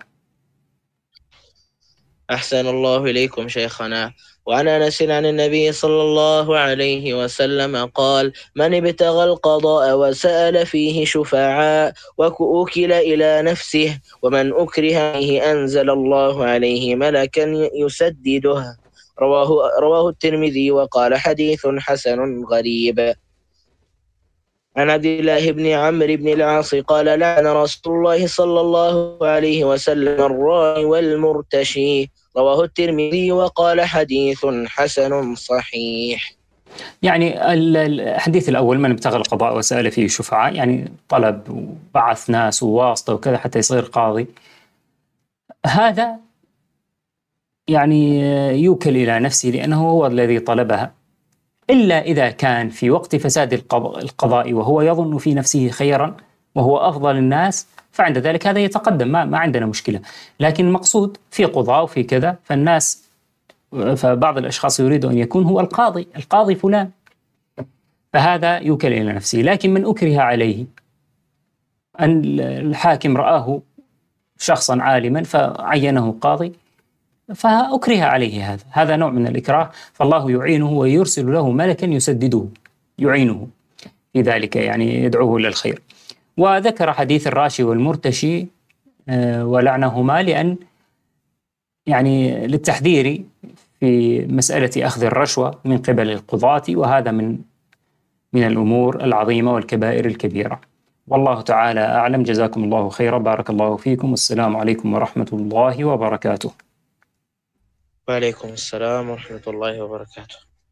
Speaker 2: أحسن الله إليكم شيخنا. وعن أنس عن النبي صلى الله عليه وسلم قال: من ابتغى القضاء وسأل فيه شفعاء وأوكل إلى نفسه، ومن أكره عليه أنزل الله عليه ملكا يسدده. رواه رواه الترمذي وقال: حديث حسن غريب. عن عبد الله بن عمرو بن العاص قال: لعن رسول الله صلى الله عليه وسلم الراعي والمرتشي. رواه الترمذي وقال: حديث حسن صحيح.
Speaker 1: يعني الحديث الأول: من ابتغى القضاء وسأل فيه شفعاء، يعني طلب وبعث ناس وواسطة وكذا حتى يصير قاضي، هذا يعني يوكل إلى نفسه لأنه هو الذي طلبها، إلا إذا كان في وقت فساد القضاء وهو يظن في نفسه خيرا وهو أفضل الناس، فعند ذلك هذا يتقدم، ما, ما عندنا مشكلة. لكن المقصود في قضاء وفي كذا، فالناس فبعض الأشخاص يريد أن يكون هو القاضي القاضي فلان، فهذا يوكل إلى نفسه. لكن من أكره عليه، أن الحاكم رآه شخصا عالما فعينه قاضي فأكره عليه، هذا هذا نوع من الإكراه، فالله يعينه ويرسل له ملكا يسدده يعينه في ذلك، يعني يدعوه للخير. وذكر حديث الراشي والمرتشي ولعنهما لأن يعني للتحذير في مسألة أخذ الرشوة من قبل القضاة، وهذا من من الأمور العظيمة والكبائر الكبيرة. والله تعالى أعلم. جزاكم الله خيرا، بارك الله فيكم، والسلام عليكم ورحمة الله وبركاته.
Speaker 2: وعليكم السلام ورحمة الله وبركاته.